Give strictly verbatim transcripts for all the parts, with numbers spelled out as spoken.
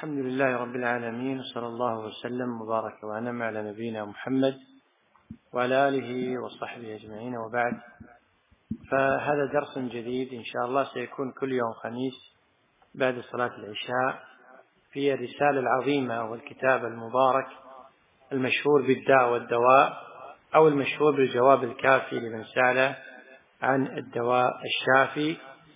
الحمد لله رب العالمين، وصلى الله وسلم وبارك وأنعم على نبينا محمد وعلى آله وصحبه أجمعين، وبعد. فهذا درس جديد إن شاء الله سيكون كل يوم خميس بعد صلاة العشاء في الرسالة العظيمة والكتاب المبارك المشهور بالداء والدواء، أو المشهور بالجواب الكافي لمن سأل عن الدواء الشافي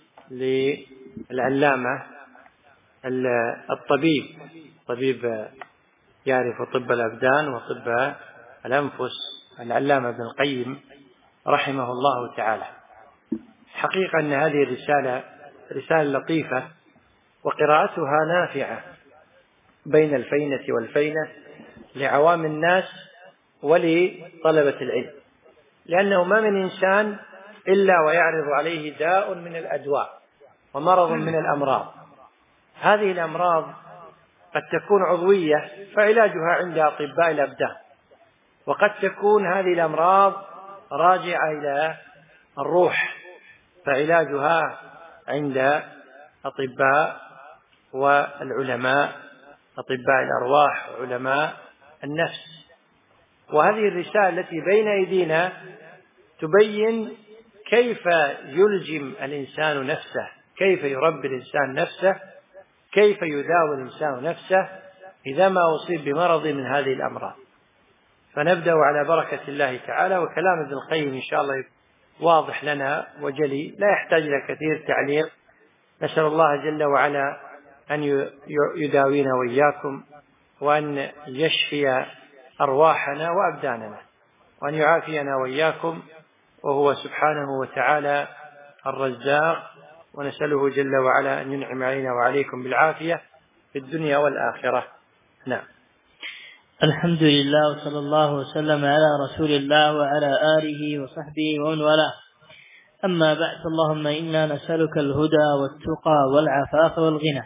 للعلامة الطبيب طبيب يعرف طب الأبدان وطب الأنفس العلامة ابن القيم رحمه الله تعالى. حقيقة أن هذه الرسالة رسالة لطيفة وقراءتها نافعة بين الفينة والفينة لعوام الناس ولطلبة العلم، لأنه ما من إنسان إلا ويعرض عليه داء من الأدواء ومرض من الأمراض. هذه الأمراض قد تكون عضوية فعلاجها عند أطباء الأبدان، وقد تكون هذه الأمراض راجعة إلى الروح فعلاجها عند أطباء والعلماء، أطباء الأرواح وعلماء النفس. وهذه الرسالة التي بين أيدينا تبين كيف يلجم الإنسان نفسه، كيف يربي الإنسان نفسه، كيف يداوي الإنسان نفسه إذا ما أصيب بمرض من هذه الأمراض. فنبدأ على بركة الله تعالى، وكلام ابن القيم إن شاء الله واضح لنا وجلي لا يحتاج إلى كثير تعليق. نسأل الله جل وعلا أن يداوينا وإياكم، وأن يشفي أرواحنا وأبداننا، وأن يعافينا وإياكم، وهو سبحانه وتعالى الرزاق. ونسأله جل وعلا أن ينعم علينا وعليكم بالعافية في الدنيا والآخرة. نعم. الحمد لله، وصلى الله وسلم على رسول الله وعلى آله وصحبه ومن والاه. أما بعد، اللهم إنا نسألك الهدى والتقى والعفاف والغنى.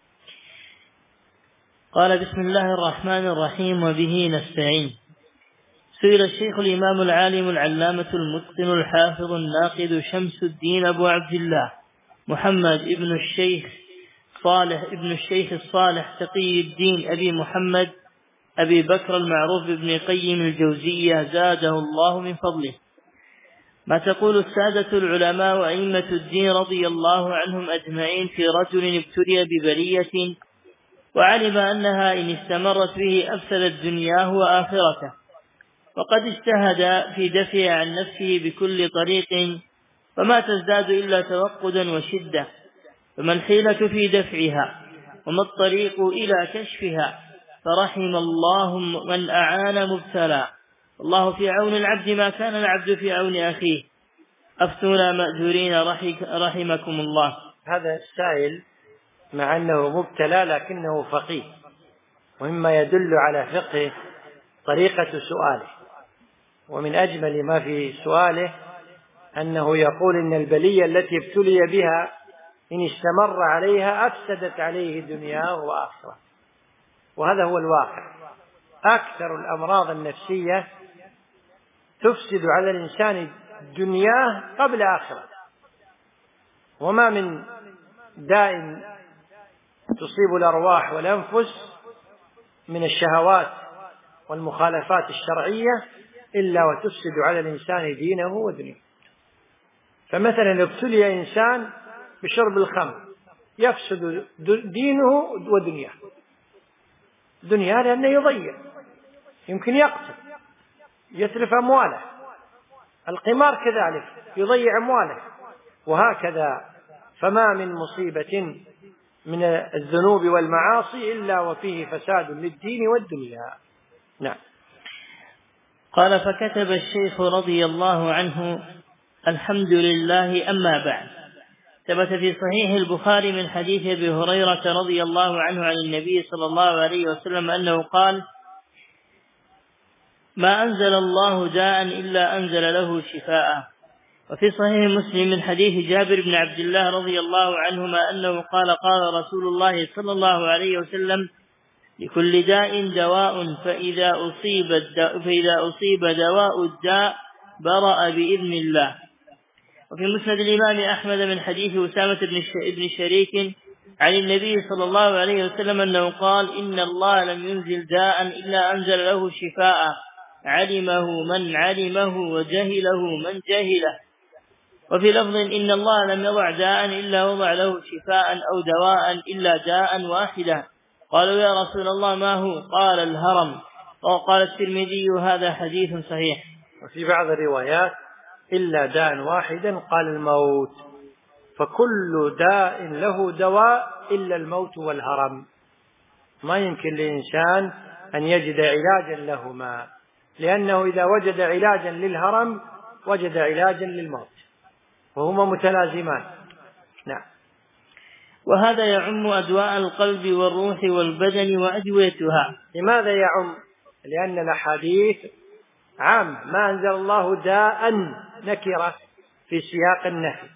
قال: بسم الله الرحمن الرحيم، وبه نستعين. سئل الشيخ الإمام العالم العلامة المتقن الحافظ الناقد شمس الدين أبو عبد الله محمد ابن الشيخ صالح ابن الشيخ الصالح تقي الدين أبي محمد أبي بكر المعروف بابن قيم الجوزية زاده الله من فضله: ما تقول السادة العلماء وأئمة الدين رضي الله عنهم أجمعين في رجل ابتلي ببلية وعلم أنها إن استمرت به أفسدت دنياه وآخرته، وقد اجتهد في دفع عن نفسه بكل طريق، فما تزداد إلا توقدا وشدة، فما الحيلة في دفعها، وما الطريق إلى كشفها؟ فرحم الله من أعان مبتلى، الله في عون العبد ما كان العبد في عون أخيه، أفتونا مأجورين رحمكم الله. هذا السائل مع أنه مبتلى لكنه فقيه، ومما يدل على فقه طريقة سؤاله. ومن أجمل ما في سؤاله أنه يقول إن البلية التي ابتلي بها إن استمر عليها أفسدت عليه دنياه وآخرته. وهذا هو الواقع. أكثر الأمراض النفسية تفسد على الإنسان دنياه قبل آخرته، وما من داء تصيب الأرواح والأنفس من الشهوات والمخالفات الشرعية إلا وتفسد على الإنسان دينه ودنياه. فمثلا ابتلي إنسان بشرب الخمر يفسد دينه ودنياه. دنياه لأنه يضيع، يمكن يقتل، يتلف أمواله. القمار كذلك يضيع أمواله، وهكذا. فما من مصيبة من الذنوب والمعاصي إلا وفيه فساد للدين والدنيا. نعم. قال: فكتب الشيخ رضي الله عنه: الحمد لله، أما بعد. ثبت في صحيح البخاري من حديث أبي هريرة رضي الله عنه عن النبي صلى الله عليه وسلم أنه قال: ما أنزل الله داء إلا أنزل له شفاء. وفي صحيح مسلم من حديث جابر بن عبد الله رضي الله عنهما أنه قال: قال رسول الله صلى الله عليه وسلم: لكل داء دواء، فإذا أصيب, فإذا أصيب دواء الداء برأ بإذن الله. وفي مسند الإمام أحمد من حديث أسامة بن شريك عن النبي صلى الله عليه وسلم أنه قال: إن الله لم ينزل داء إلا أنزل له شفاء علمه من علمه وجهله من جهله. وفي لفظ: إن الله لم يضع داء إلا وضع له شفاء أو دواء إلا داء واحدا. قالوا: يا رسول الله ما هو؟ قال: الهرم. وقال الترمذي: هذا حديث صحيح. وفي بعض الروايات: إلا داء واحدا، قال: الموت. فكل داء له دواء إلا الموت والهرم. ما يمكن للإنسان أن يجد علاجا لهما، لأنه إذا وجد علاجا للهرم وجد علاجا للموت، وهما متلازمان. نعم. وهذا يعم أدواء القلب والروح والبدن وأدويتها. لماذا يعم؟ لأن الأحاديث عام، ما أنزل الله داء نكرة في سياق النفي،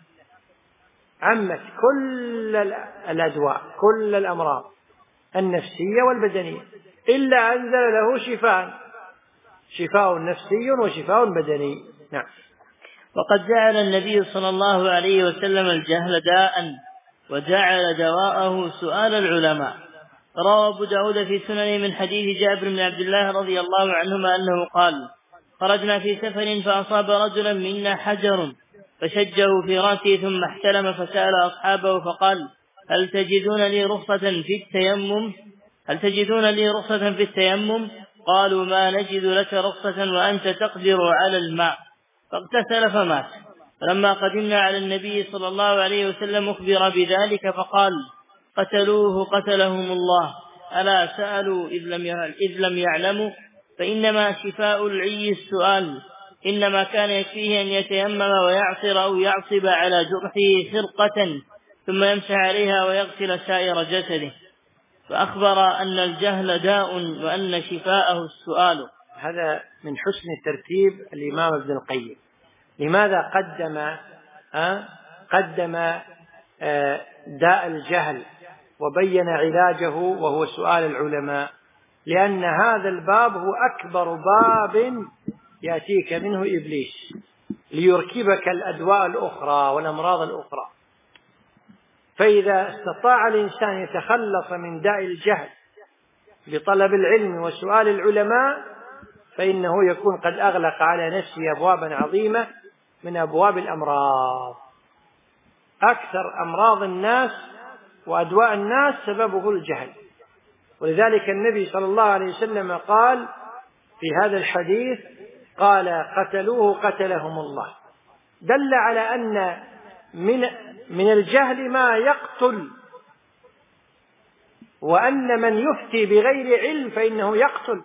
عمت كل الأدواء كل الأمراض النفسية والبدنية، إلا أنزل له شفاء، شفاء نفسي وشفاء بدني. نعم. وقد جعل النبي صلى الله عليه وسلم الجهل داء، وجعل دواءه سؤال العلماء. روى أبو داود في سننه من حديث جابر بن عبد الله رضي الله عنهما أنه قال: خرجنا في سفر فأصاب رجلا منا حجر فشجه في رأسه ثم احتلم، فسأل أصحابه فقال: هل تجدون لي رخصة في التيمم؟ هل تجدون لي رخصة في التيمم؟ قالوا: ما نجد لك رخصة وأنت تقدر على الماء. فاغتسل فمات. فلما قدمنا على النبي صلى الله عليه وسلم أخبر بذلك فقال: قتلوه قتلهم الله، ألا سألوا إذ لم يعلموا؟ فإنما شفاء العي السؤال. إنما كان يكفيه أن يتيمم ويعصر أو يعصب على جرحه خرقة ثم يمسح عليها ويغسل سائر جسده. فأخبر أن الجهل داء وأن شفاءه السؤال. هذا من حسن ترتيب الإمام ابن القيم. لماذا قدم أه قدم أه داء الجهل وبين علاجه وهو سؤال العلماء؟ لأن هذا الباب هو أكبر باب يأتيك منه إبليس ليركبك الأدواء الأخرى والأمراض الأخرى. فإذا استطاع الإنسان يتخلص من داء الجهل بطلب العلم وسؤال العلماء فإنه يكون قد أغلق على نفسه أبوابا عظيمة من أبواب الأمراض. أكثر أمراض الناس وأدواء الناس سببه الجهل، ولذلك النبي صلى الله عليه وسلم قال في هذا الحديث: قال: قتلوه قتلهم الله. دل على أن من من الجهل ما يقتل، وأن من يفتي بغير علم فإنه يقتل.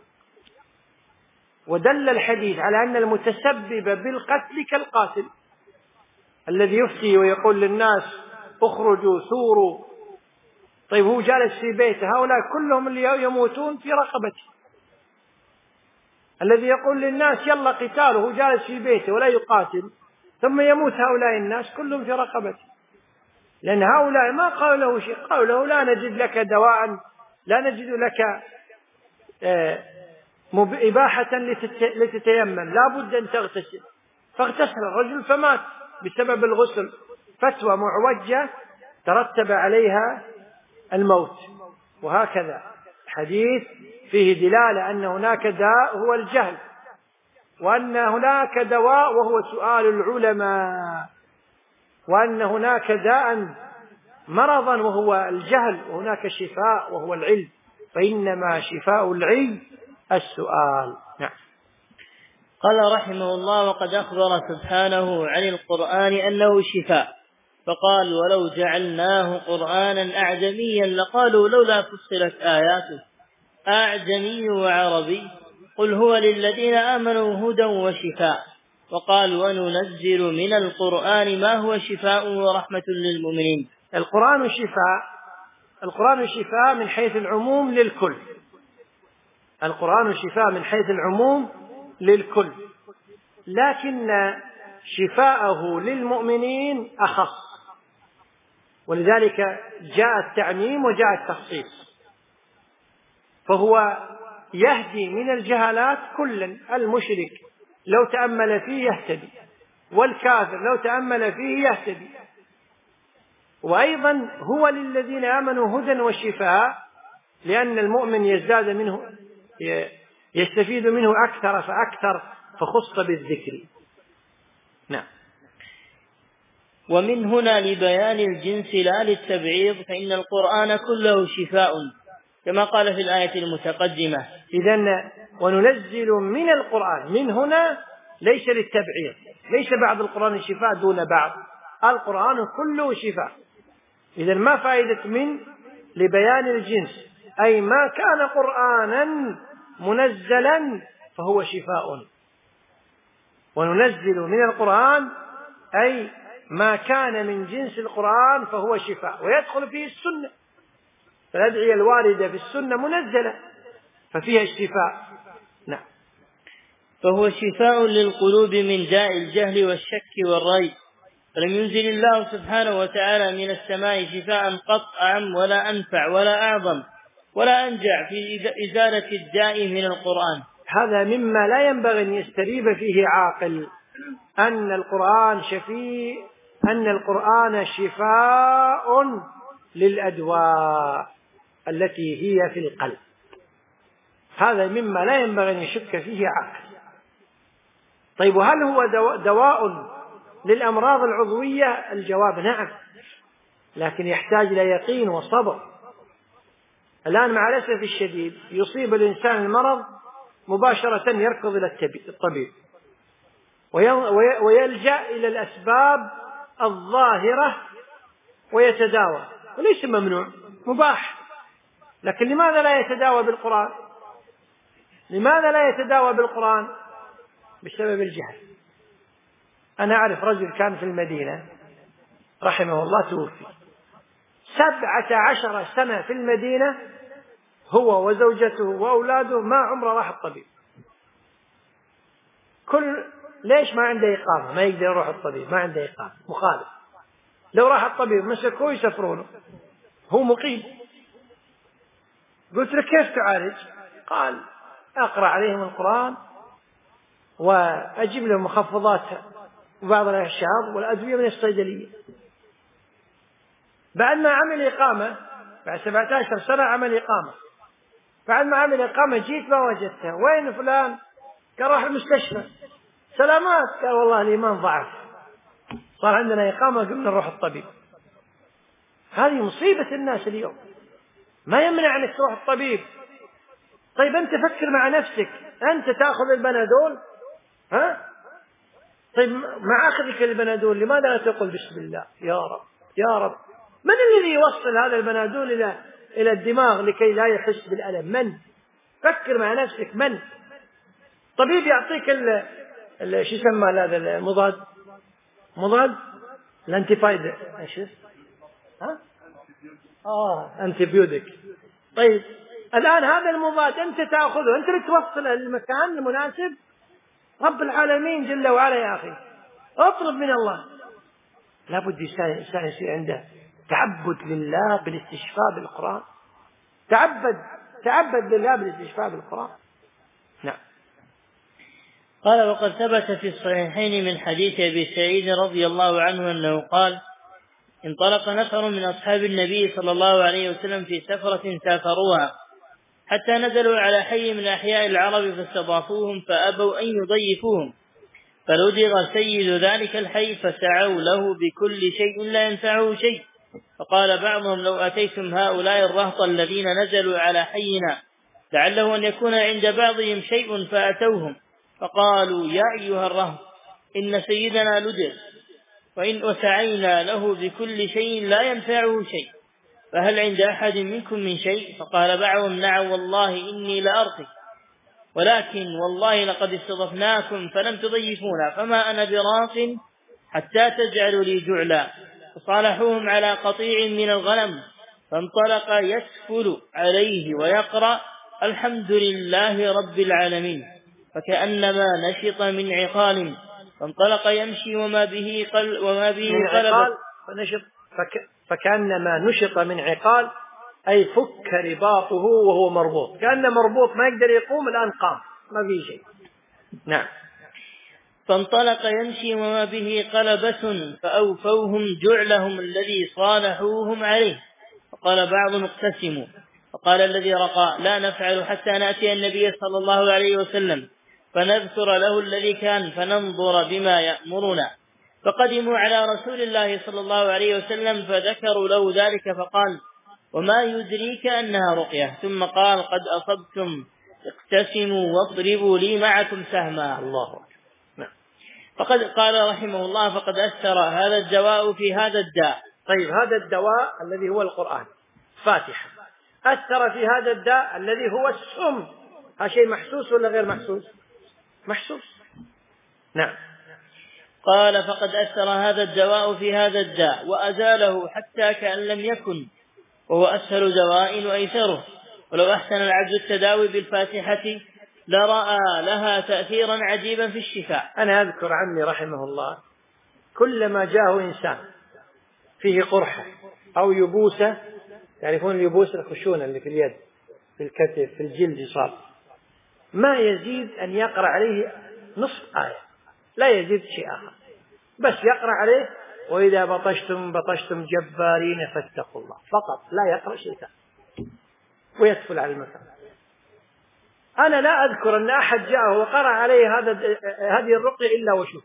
ودل الحديث على أن المتسبب بالقتل كالقاتل، الذي يفتي ويقول للناس اخرجوا ثوروا. طيب هو جالس في بيته، هؤلاء كلهم اللي يموتون في رقبته. الذي يقول للناس يلا قتاله، هو جالس في بيته ولا يقاتل، ثم يموت هؤلاء الناس كلهم في رقبته، لأن هؤلاء ما قالوا له شيء، قالوا له لا نجد لك دواء، لا نجد لك إباحة لتتيمم، لا بد أن تغتسل. فاغتسل الرجل فمات بسبب الغسل، فتوى معوجة ترتب عليها الموت. وهكذا حديث فيه دلالة أن هناك داء هو الجهل، وأن هناك دواء وهو سؤال العلماء، وأن هناك داء مرضا وهو الجهل، وهناك شفاء وهو العلم، فإنما شفاء العلم السؤال. نعم. قال رحمه الله: وقد أخبر سبحانه عن القرآن أنه شفاء، فقال: ولو جعلناه قرآنا أعجميا لقالوا لولا فصلت آياته أعجمي وعربي قل هو للذين آمنوا هدى وشفاء. وقال: وننزل من القرآن ما هو شفاء ورحمة للمؤمنين. القرآن شفاء، القرآن شفاء من حيث العموم للكل، القرآن شفاء من حيث العموم للكل، لكن شفاءه للمؤمنين أخص، ولذلك جاء التعميم وجاء التخصيص. فهو يهدي من الجهالات كلا، المشرك لو تأمل فيه يهتدي، والكافر لو تأمل فيه يهتدي، وأيضا هو للذين آمنوا هدى وشفاء، لأن المؤمن يزداد منه يستفيد منه أكثر فأكثر، فخص بالذكر. نعم. ومن هنا لبيان الجنس لا للتبعيض، فإن القرآن كله شفاء كما قال في الآية المتقدمة. إذن وننزل من القرآن، من هنا ليس للتبعيض، ليس بعض القرآن شفاء دون بعض، القرآن كله شفاء. إذن ما فائدة من لبيان الجنس، أي ما كان قرآنا منزلا فهو شفاء. وننزل من القرآن أي ما كان من جنس القرآن فهو شفاء، ويدخل فيه السنة، فالأدعية الواردة في السنة منزلة ففيها الشفاء. نعم. فهو شفاء للقلوب من داء الجهل والشك والريب، فلم ينزل الله سبحانه وتعالى من السماء شفاء قط أعم ولا أنفع ولا أعظم ولا أنجع في إزالة الداء من القرآن. هذا مما لا ينبغي أن يستريب فيه عاقل، أن القرآن شفيء، أن القرآن شفاء للأدواء التي هي في القلب، هذا مما لا ينبغي أن يشك فيه عاقل. طيب، وهل هو دواء للأمراض العضوية؟ الجواب نعم، لكن يحتاج إلى يقين وصبر. الآن مع الأسف الشديد يصيب الإنسان المرض مباشرة يركض إلى الطبيب ويلجأ إلى الأسباب الظاهرة ويتداوى، وليس ممنوع، مباح. لكن لماذا لا يتداوى بالقرآن؟ لماذا لا يتداوى بالقرآن؟ بسبب الجهل. أنا أعرف رجل كان في المدينة رحمه الله توفي، سبعة عشر سنة في المدينة هو وزوجته وأولاده، ما عمره راح الطبيب. كل ليش؟ ما عنده إقامة، ما يقدر يروح الطبيب، ما عنده إقامة، مخالف. لو راح الطبيب مسكوه يسفرونه، هو مقيم. قلت له كيف تعالج؟ قال أقرأ عليهم القرآن وأجيب لهم مخفضات وبعض الأعشاب والأدوية من الصيدلية. بعد ما عمل إقامة بعد سبعة عشر سنة عمل إقامة، بعد ما عمل إقامة جيت ما وجدته، وين فلان؟ قال راح المستشفى. سلامات. قال والله الإيمان ضعف، صار عندنا إقامة قمنا نروح الطبيب. هذه مصيبة الناس اليوم، ما يمنع أنك تروح الطبيب. طيب أنت فكر مع نفسك، أنت تأخذ البنادول، ها؟ طيب مع أخذك البنادول لماذا لا تقول بسم الله يا رب يا رب؟ من الذي يوصل هذا البنادول إلى إلى الدماغ لكي لا يحس بالألم؟ من؟ فكر مع نفسك. من؟ طبيب يعطيك ال ال شو يسمى هذا المضاد، مضاد الانتيفايد، ايش ها اه انتيبيوتيك. طيب الآن هذا المضاد أنت تأخذه، أنت اللي توصله للمكان المناسب. رب العالمين جل وعلا يا أخي اطلب من الله. لابد الإنسان يصير عنده تعبد لله بالاستشفاء بالقرآن، تعبد تعبد لله بالاستشفاء بالقرآن. نعم. قال وقد ثبت في الصحيحين من حديث أبي سعيد رضي الله عنه أنه قال انطلق نفر من أصحاب النبي صلى الله عليه وسلم في سفرة سافروها حتى نزلوا على حي من أحياء العرب فاستضافوهم فأبوا أن يضيفوهم، فلدغ سيد ذلك الحي فسعوا له بكل شيء لا ينفعه شيء، فقال بعضهم لو أتيتم هؤلاء الرهط الذين نزلوا على حينا لعله أن يكون عند بعضهم شيء فأتوهم فقالوا يا أيها الرهط إن سيدنا لدغ وإن وسعينا له بكل شيء لا ينفعه شيء، فهل عند أحد منكم من شيء؟ فقال بعضهم نعم والله إني لأرقي، ولكن والله لقد استضفناكم فلم تضيفونا، فما أنا براق حتى تجعلوا لي جعلا. فصالحوهم على قطيع من الغنم، فانطلق يسفل عليه ويقرأ الحمد لله رب العالمين، فكأنما نشط من عقال، فانطلق يمشي وما به قل وما به قلب فنشط فك فكأنما نشط من عقال، أي فك رباطه وهو مربوط، كأنه مربوط ما يقدر يقوم، الآن قام ما في شيء. نعم. فانطلق يمشي وما به قلبة فأوفوهم جعلهم الذي صالحوهم عليه. فقال بعضهم اقتسموا، فقال الذي رقى لا نفعل حتى نأتي النبي صلى الله عليه وسلم فنذكر له الذي كان فننظر بما يأمرنا. فقدموا على رسول الله صلى الله عليه وسلم فذكروا له ذلك فقال وما يدريك أنها رقية؟ ثم قال قد أصبتم اقتسموا واضربوا لي معكم سهما. الله. نعم. فقد قال رحمه الله فقد أثر هذا الدواء في هذا الداء. طيب هذا الدواء الذي هو القرآن فاتحة أثر في هذا الداء الذي هو السم، هذا شيء محسوس ولا غير محسوس؟ محسوس. نعم. قال فقد أثر هذا الدواء في هذا الداء وأزاله حتى كأن لم يكن، وهو أسهل دواء وأيسره. ولو أحسن العبد التداوي بالفاتحة لرأى لها تأثيرا عجيبا في الشفاء. أنا أذكر عمي رحمه الله كلما جاءه إنسان فيه قرحة أو يبوسة، تعرفون اليبوس الخشونة اللي في اليد في الكتف في الجلد يصاب، ما يزيد أن يقرأ عليه نصف آية، لا يزيد شيء آخر، بس يقرأ عليه وإذا بطشتم بطشتم جبارين فاتقوا الله، فقط لا يقرأ شيء ثاني ويدخل على المكان. أنا لا أذكر أن أحد جاءه وقرأ عليه هذا هذه الرقية إلا وشوف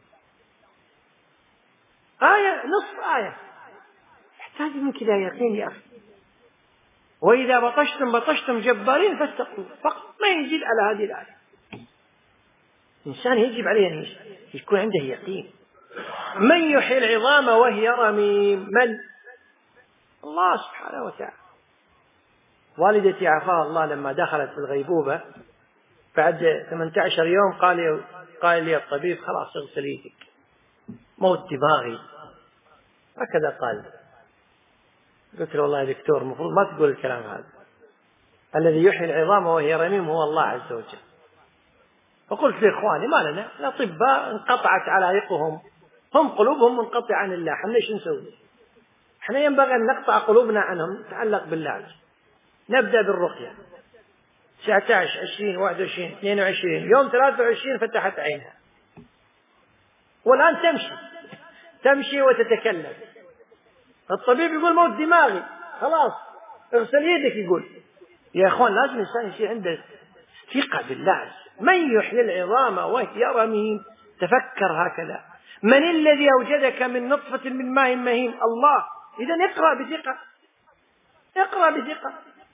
آية نصف آية، يحتاج من كذا يقين يا أخي. وإذا بطشتم بطشتم جبارين فاتقوا، فقط ما يزيد على هذه الآية. الإنسان يجب عليه أن يكون عنده يقين. من يحيي العظام وهي رميم؟ من؟ الله سبحانه وتعالى. والدتي عافاها الله لما دخلت في الغيبوبة بعد ثمانية عشر يوم قال لي قال لي الطبيب خلاص اغسل يدك، موت دماغي، هكذا قال. قلت له والله يا دكتور المفروض ما تقول الكلام هذا، الذي يحيي العظام وهي رميم هو الله عز وجل. فقلت لإخواني ما لنا الأطباء انقطعت علائقهم، هم قلوبهم منقطعة عن الله، احنا ايش نسوي؟ احنا ينبغي أن نقطع قلوبنا عنهم، نتعلق بالله. نبدأ بالرقية تسعة عشر عشرين واحد وعشرين اثنين وعشرين يوم ثلاثة وعشرين فتحت عينها والآن تمشي تمشي وتتكلم. الطبيب يقول موت دماغي، خلاص اغسل يدك. يقول يا اخوان لازم الانسان يصير عنده ثقة بالله. من يحيي العظام وهي رميم؟ تفكر هكذا. من الذي أوجدك من نطفة من ماء مهين؟ الله. إذن اقرأ بثقة، اقرأ بثقة.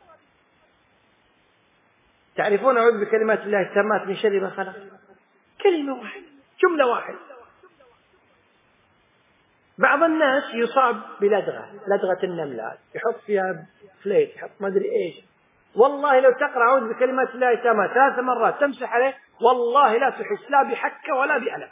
تعرفون أعوذ بكلمات الله التامات من شر ما خلق؟ كلمة واحدة، جملة واحدة. بعض الناس يصاب بلدغة، لدغة النملات، يحط فيها فليت، يحط ما أدري إيش. والله لو تقرأ أعوذ بكلمات الله التامات ثلاث مرات تمسح عليه والله لا تحس لا بحكة ولا بألم.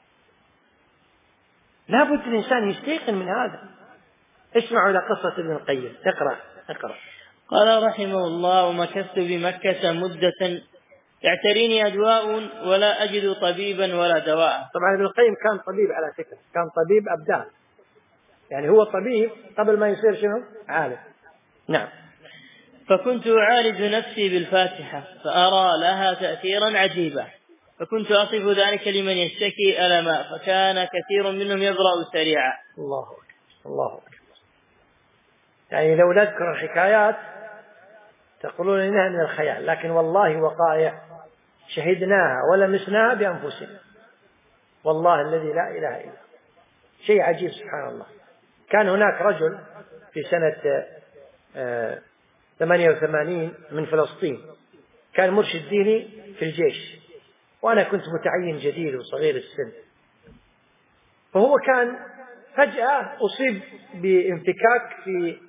لا بد الإنسان يستيقن من هذا. اسمعوا إلى قصة ابن القيم. اقرأ اقرأ. قال رحمه الله ومكثت بمكة مدة يعتريني أدواء ولا أجد طبيبا ولا دواء. طبعا ابن القيم كان طبيب على فكرة، كان طبيب أبدان، يعني هو طبيب قبل ما يصير شنو؟ عالم. نعم. فكنت أعالج نفسي بالفاتحة فأرى لها تأثيرا عجيبا، فكنت أصف ذلك لمن يشتكي ألما فكان كثير منهم يبرأ سريعا. الله أكبر الله أكبر. يعني لو نذكر الحكايات تقولون إنها من الخيال، لكن والله وقائع شهدناها ولمسناها بأنفسنا، والله الذي لا إله إلا هو. شيء عجيب سبحان الله. كان هناك رجل في سنة ثمانية وثمانين من فلسطين، كان مرشد ديني في الجيش، وأنا كنت متعين جديد وصغير السن. فهو كان فجأة أصيب بانفكاك في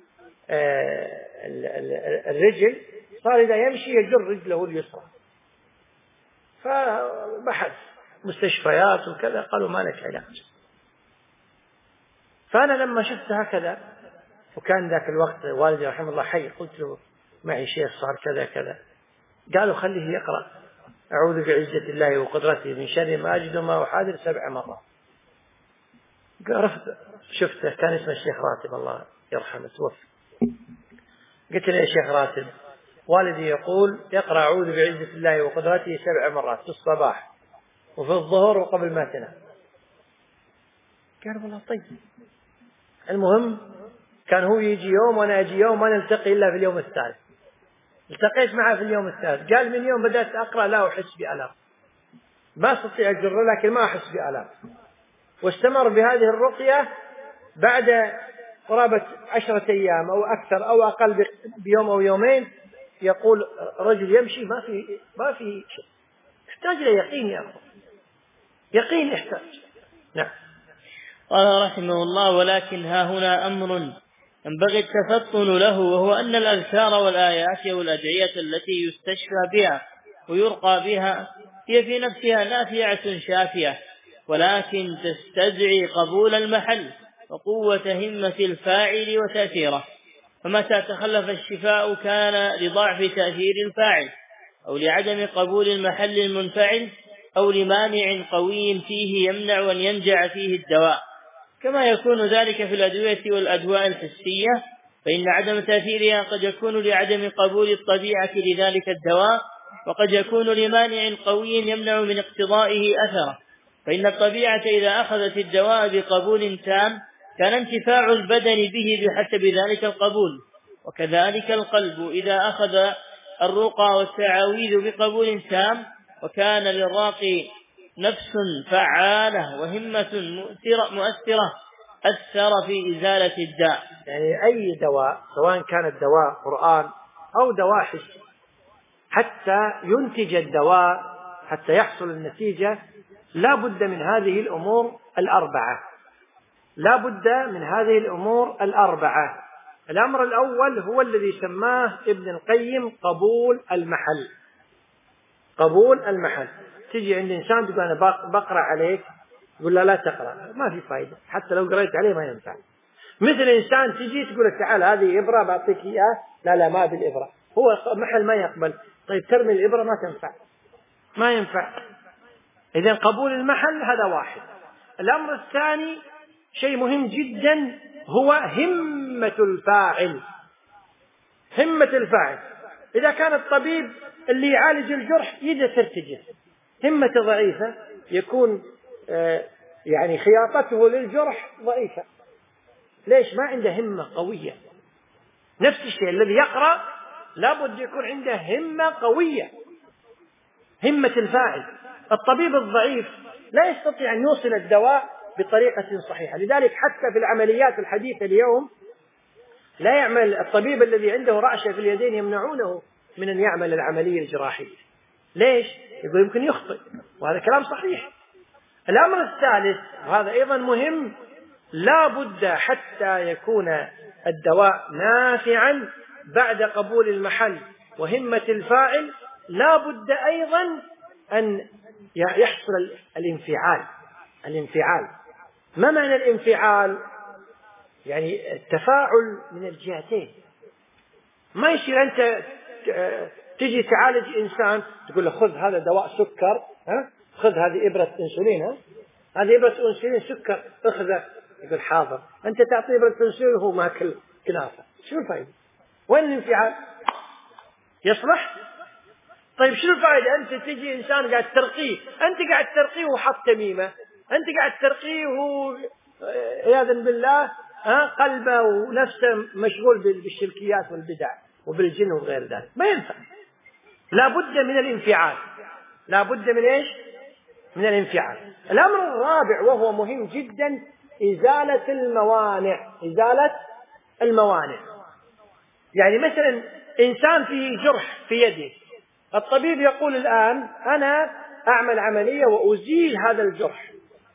الرجل، صار إذا يمشي يجر رجله اليسرى. فبحث مستشفيات وكذا، قالوا ما لك علاج. فأنا لما شفت هكذا، وكان ذاك الوقت والدي رحمه الله حي، قلت له معي شيخ صار كذا كذا. قالوا خليه يقرأ أعوذ بعزة الله وقدرته من شر ما أجد وما أحاذر سبع مرات. عرفت شفته كان اسمه الشيخ راتب الله يرحمه توفى. قلت له يا شيخ راتب والدي يقول يقرأ أعوذ بعزة الله وقدرته سبع مرات في الصباح وفي الظهر وقبل ما تنام. قال والله طيب. المهم كان هو يجي يوم وأنا أجي يوم، ما نلتقي إلا في اليوم الثالث. التقيت معه في اليوم الثالث، قال من يوم بدأت أقرأ لا أحس بألم، ما أستطيع أجر لكن ما أحس بألم. واستمر بهذه الرقية بعد قرابة عشرة أيام أو أكثر أو أقل بيوم أو يومين. يقول رجل يمشي ما في ما في شيء. يحتاج إلى يقين يا أخو، يقين يحتاج. نعم. قال رحمه الله: ولكن ها هنا أمر ينبغي التفطن له، وهو أن الأذكار والآيات والأدعية التي يستشفى بها ويرقى بها هي في نفسها نافعة شافية، ولكن تستدعي قبول المحل وقوة همة الفاعل وتأثيره. فمتى تخلف الشفاء كان لضعف تأثير الفاعل، أو لعدم قبول المحل المنفعل، أو لمانع قوي فيه يمنع أن ينجع فيه الدواء، كما يكون ذلك في الأدوية والأدواء الحسية، فإن عدم تأثيرها قد يكون لعدم قبول الطبيعة لذلك الدواء، وقد يكون لمانع قوي يمنع من اقتضائه أثره. فإن الطبيعة إذا أخذت الدواء بقبول تام كان انتفاع البدن به بحسب ذلك القبول، وكذلك القلب إذا أخذ الرقى والتعاويذ بقبول تام وكان للراقي نفس فعالة وهمة مؤثرة, مؤثرة أثر في إزالة الداء. يعني أي دواء سواء كان الدواء قرآن أو دواء حسي، حتى ينتج الدواء حتى يحصل النتيجة لا بد من هذه الأمور الأربعة، لا بد من هذه الأمور الأربعة. الأمر الأول هو الذي سماه ابن القيم قبول المحل. قبول المحل. تجي عند إنسان تقول أنا بقرأ عليك، يقول لا لا تقرأ، ما في فائدة، حتى لو قرأت عليه ما ينفع. مثل إنسان تجي تقول له تعال هذه إبرة بعطيك إياه، لا لا ما بالإبرة، هو محل ما يقبل. طيب ترمي الإبرة ما تنفع، ما ينفع. إذن قبول المحل هذا واحد. الأمر الثاني شيء مهم جدا هو همة الفاعل. همة الفاعل. إذا كان الطبيب اللي يعالج الجرح يده ترتجف، همته ضعيفة، يكون آه يعني خياطته للجرح ضعيفة. ليش؟ ما عنده همة قوية. نفس الشيء الذي يقرأ لابد يكون عنده همة قوية، همة الفاعل. الطبيب الضعيف لا يستطيع أن يوصل الدواء بطريقة صحيحة. لذلك حتى في العمليات الحديثة اليوم لا يعمل الطبيب الذي عنده رعشة في اليدين، يمنعونه من أن يعمل العملية الجراحية. ليش؟ يقول يمكن يخطئ، وهذا كلام صحيح. الأمر الثالث وهذا أيضا مهم، لا بد حتى يكون الدواء نافعا بعد قبول المحل وهمة الفاعل، لا بد أيضا أن يحصل الانفعال. الانفعال ما معنى الانفعال؟ يعني التفاعل من الجهتين. ما يصير أنت تجي تعالج إنسان تقول له خذ هذا دواء سكر، ها؟ خذ هذه إبرة إنسولين، ها؟ هذه إبرة إنسولين سكر، أخذه. يقول حاضر. أنت تعطي إبرة إنسولين وهو ماكل كنافة، شو الفائدة؟ وين الانفعال؟ يصلح؟ طيب شو الفائدة؟ أنت تجي إنسان قاعد ترقيه، أنت قاعد ترقيه وحط تميمة، أنت قاعد ترقيه وهو عياذا بالله ها قلبه ونفسه مشغول بالشركيات والبدع وبالجن وغير ذلك، ما ينفع. لا بد من الانفعال. لا بد من إيش؟ من الانفعال. الأمر الرابع وهو مهم جدا إزالة الموانع. إزالة الموانع. يعني مثلا إنسان فيه جرح في يده، الطبيب يقول الآن أنا أعمل عملية وأزيل هذا الجرح.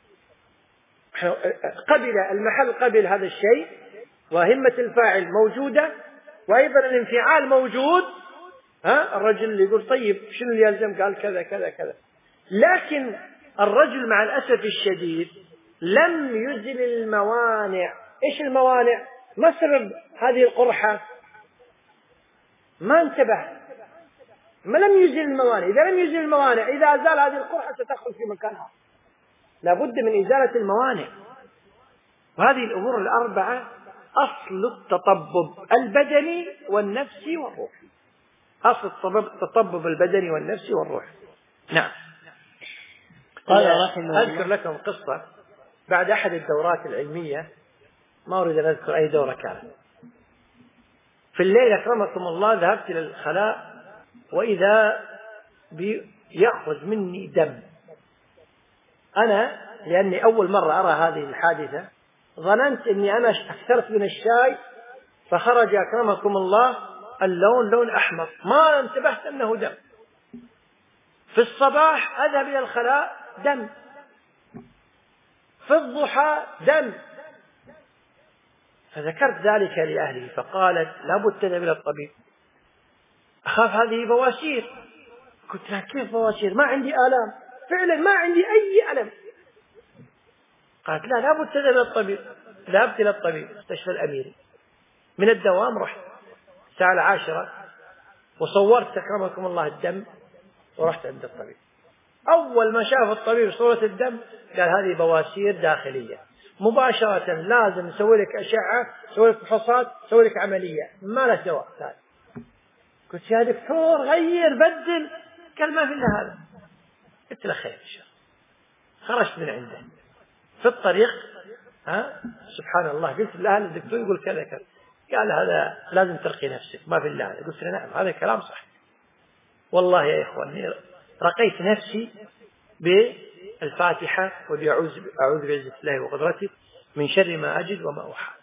قبل المحل، قبل هذا الشيء، وهمة الفاعل موجودة، وأيضا الانفعال موجود. ها الرجل اللي يقول طيب شنو اللي يلزم؟ قال كذا كذا كذا. لكن الرجل مع الأسف الشديد لم يزل الموانع. إيش الموانع؟ ما سبب هذه القرحة؟ ما انتبه، ما لم يزل الموانع. إذا لم يزل الموانع، إذا أزال هذه القرحة ستدخل في مكانها. لا بد من إزالة الموانع. وهذه الأمور الأربعة أصل التطبب البدني والنفسي والروحي. أصل التطبب البدني والنفسي والروحي. نعم. قال رحمه الله. أذكر لكم قصة بعد أحد الدورات العلمية، ما أريد أن أذكر أي دورة كانت. في الليل أكرمكم الله ذهبت إلى الخلاء وإذا يأخذ مني دم. أنا لأني أول مرة أرى هذه الحادثة ظننت أني أنا أكثرت من الشاي فخرج أكرمكم الله اللون لون أحمر، ما انتبهت أنه دم. في الصباح أذهب إلى الخلاء دم، في الضحى دم. فذكرت ذلك لأهلي فقالت لابد تذهب إلى الطبيب، أخاف هذه بواسير. قلت لها كيف بواسير؟ ما عندي آلام، فعلا ما عندي أي ألم. قالت لا لابد تذهب إلى الطبيب. ذهبت إلى الطبيب مستشفى الأميري، من الدوام رحت الساعة العاشرة وصورت أكرمكم الله الدم ورحت عند الطبيب. أول ما شاف الطبيب صورة الدم قال هذه بواسير داخلية، مباشرة لازم نسوي لك أشعة، نسوي لك فحوصات، نسوي لك عملية، ما له دواء ثاني. قلت يا دكتور غير بدل. قال ما في إلا هذا. قلت له خير إن شاء الله. خرجت من عنده في الطريق ها سبحان الله قلت له الدكتور يقول كذا كذا. قال هذا لازم ترقي نفسك، ما في إلا هذا. قلت له نعم هذا الكلام صح. والله يا إخواني رقيت نفسي بالفاتحة وبأعوذ أعوذ بعزة الله وقدرته من شر ما أجد وما أحاذر.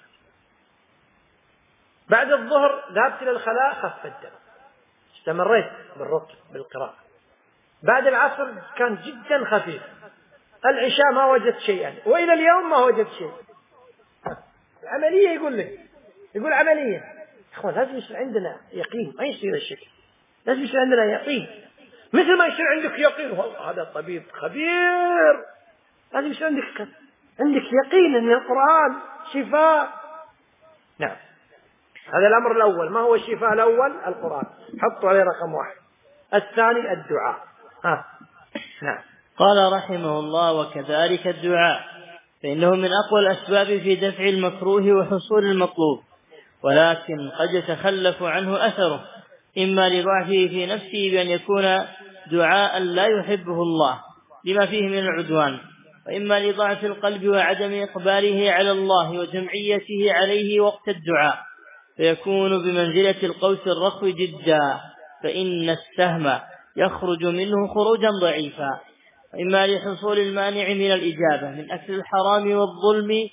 بعد الظهر ذهبت إلى الخلاء خف الدم، استمريت بالرقي بالقراءة. بعد العصر كان جدا خفيف، العشاء ما وجدت شيئا، وإلى اليوم ما وجدت شيء. عملية يقول لك يقول عملية. إخوان لازم يصير عندنا يقين، ما يصير الشك، لازم يصير عندنا يقين مثل ما يصير عندك يقين والله هذا طبيب خبير. لازم يصير عندك عندك يقين أن القرآن شفاء. نعم هذا الأمر الأول. ما هو الشفاء الأول؟ القرآن، حطوا عليه رقم واحد. الثاني الدعاء. ها نعم. قال رحمه الله وكذلك الدعاء فإنه من أقوى الأسباب في دفع المكروه وحصول المطلوب، ولكن قد يتخلف عنه أثره، إما لضعفه في نفسه بأن يكون دعاء لا يحبه الله لما فيه من العدوان، وإما لضعف القلب وعدم إقباله على الله وجمعيته عليه وقت الدعاء، فيكون بمنزلة القوس الرخو جدا، فإن السهم يخرج منه خروجا ضعيفا. وإما لحصول المانع من الإجابة من أكل الحرام والظلم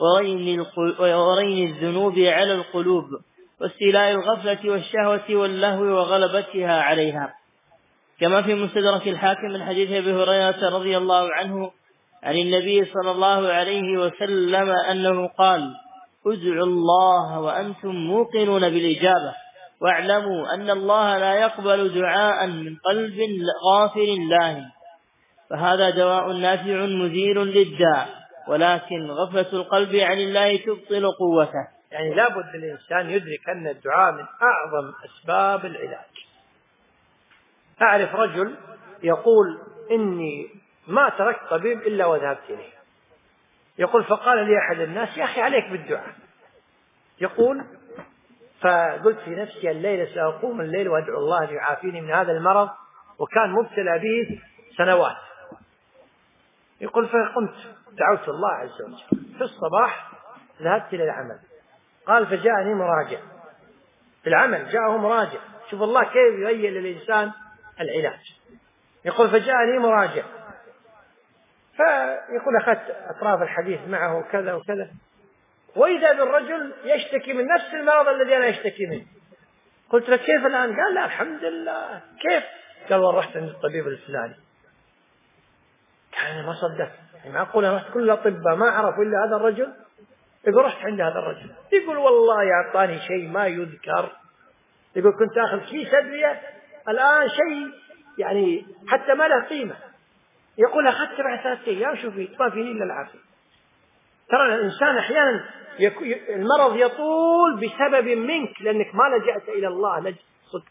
ورين الذنوب على القلوب واستيلاء الغفلة والشهوة واللهو وغلبتها عليها، كما في مستدرك الحاكم من حديث أبي هريرة رضي الله عنه عن النبي صلى الله عليه وسلم أنه قال: ادعوا الله وأنتم موقنون بالإجابة، واعلموا أن الله لا يقبل دعاء من قلب غافل لاهٍ، فهذا دواء نافع مزيل للداء، ولكن غفلة القلب عن الله تبطل قوته. يعني لابد الإنسان يدرك أن الدعاء من أعظم أسباب العلاج. أعرف رجل يقول إني ما تركت طبيب إلا وذهبت إليه. يقول فقال لي أحد الناس: يا أخي عليك بالدعاء. يقول فقلت في نفسي الليلة سأقوم الليل وأدعو الله أن يعافيني من هذا المرض، وكان مبتلى به سنوات. يقول فقمت دعوت الله عز وجل. في الصباح ذهبت إلى العمل، قال فجاءني مراجع في العمل، جاءه مراجع. شوف الله كيف يهيئ للإنسان العلاج. يقول فجاءني مراجع، فيقول أخذت أطراف الحديث معه كذا وكذا، وإذا بالرجل يشتكي من نفس المرض الذي أنا أشتكي منه. قلت له كيف الآن؟ قال لا الحمد لله. كيف؟ قال والله رحت عند الطبيب الفلاني. كان ما صدقت، معقول رحت كل الأطباء ما عرفوا إلا هذا الرجل؟ يقول رحت عند هذا الرجل، يقول والله يعطاني شيء ما يذكر. يقول كنت أخذ كيس أدوية الآن شيء يعني حتى ما له قيمة. يقول أخذت بعد ثلاثة أيام شوفي ما فيني إلا العافية. ترى الإنسان أحيانا المرض يطول بسبب منك، لأنك ما لجأت إلى الله لجأ صدق.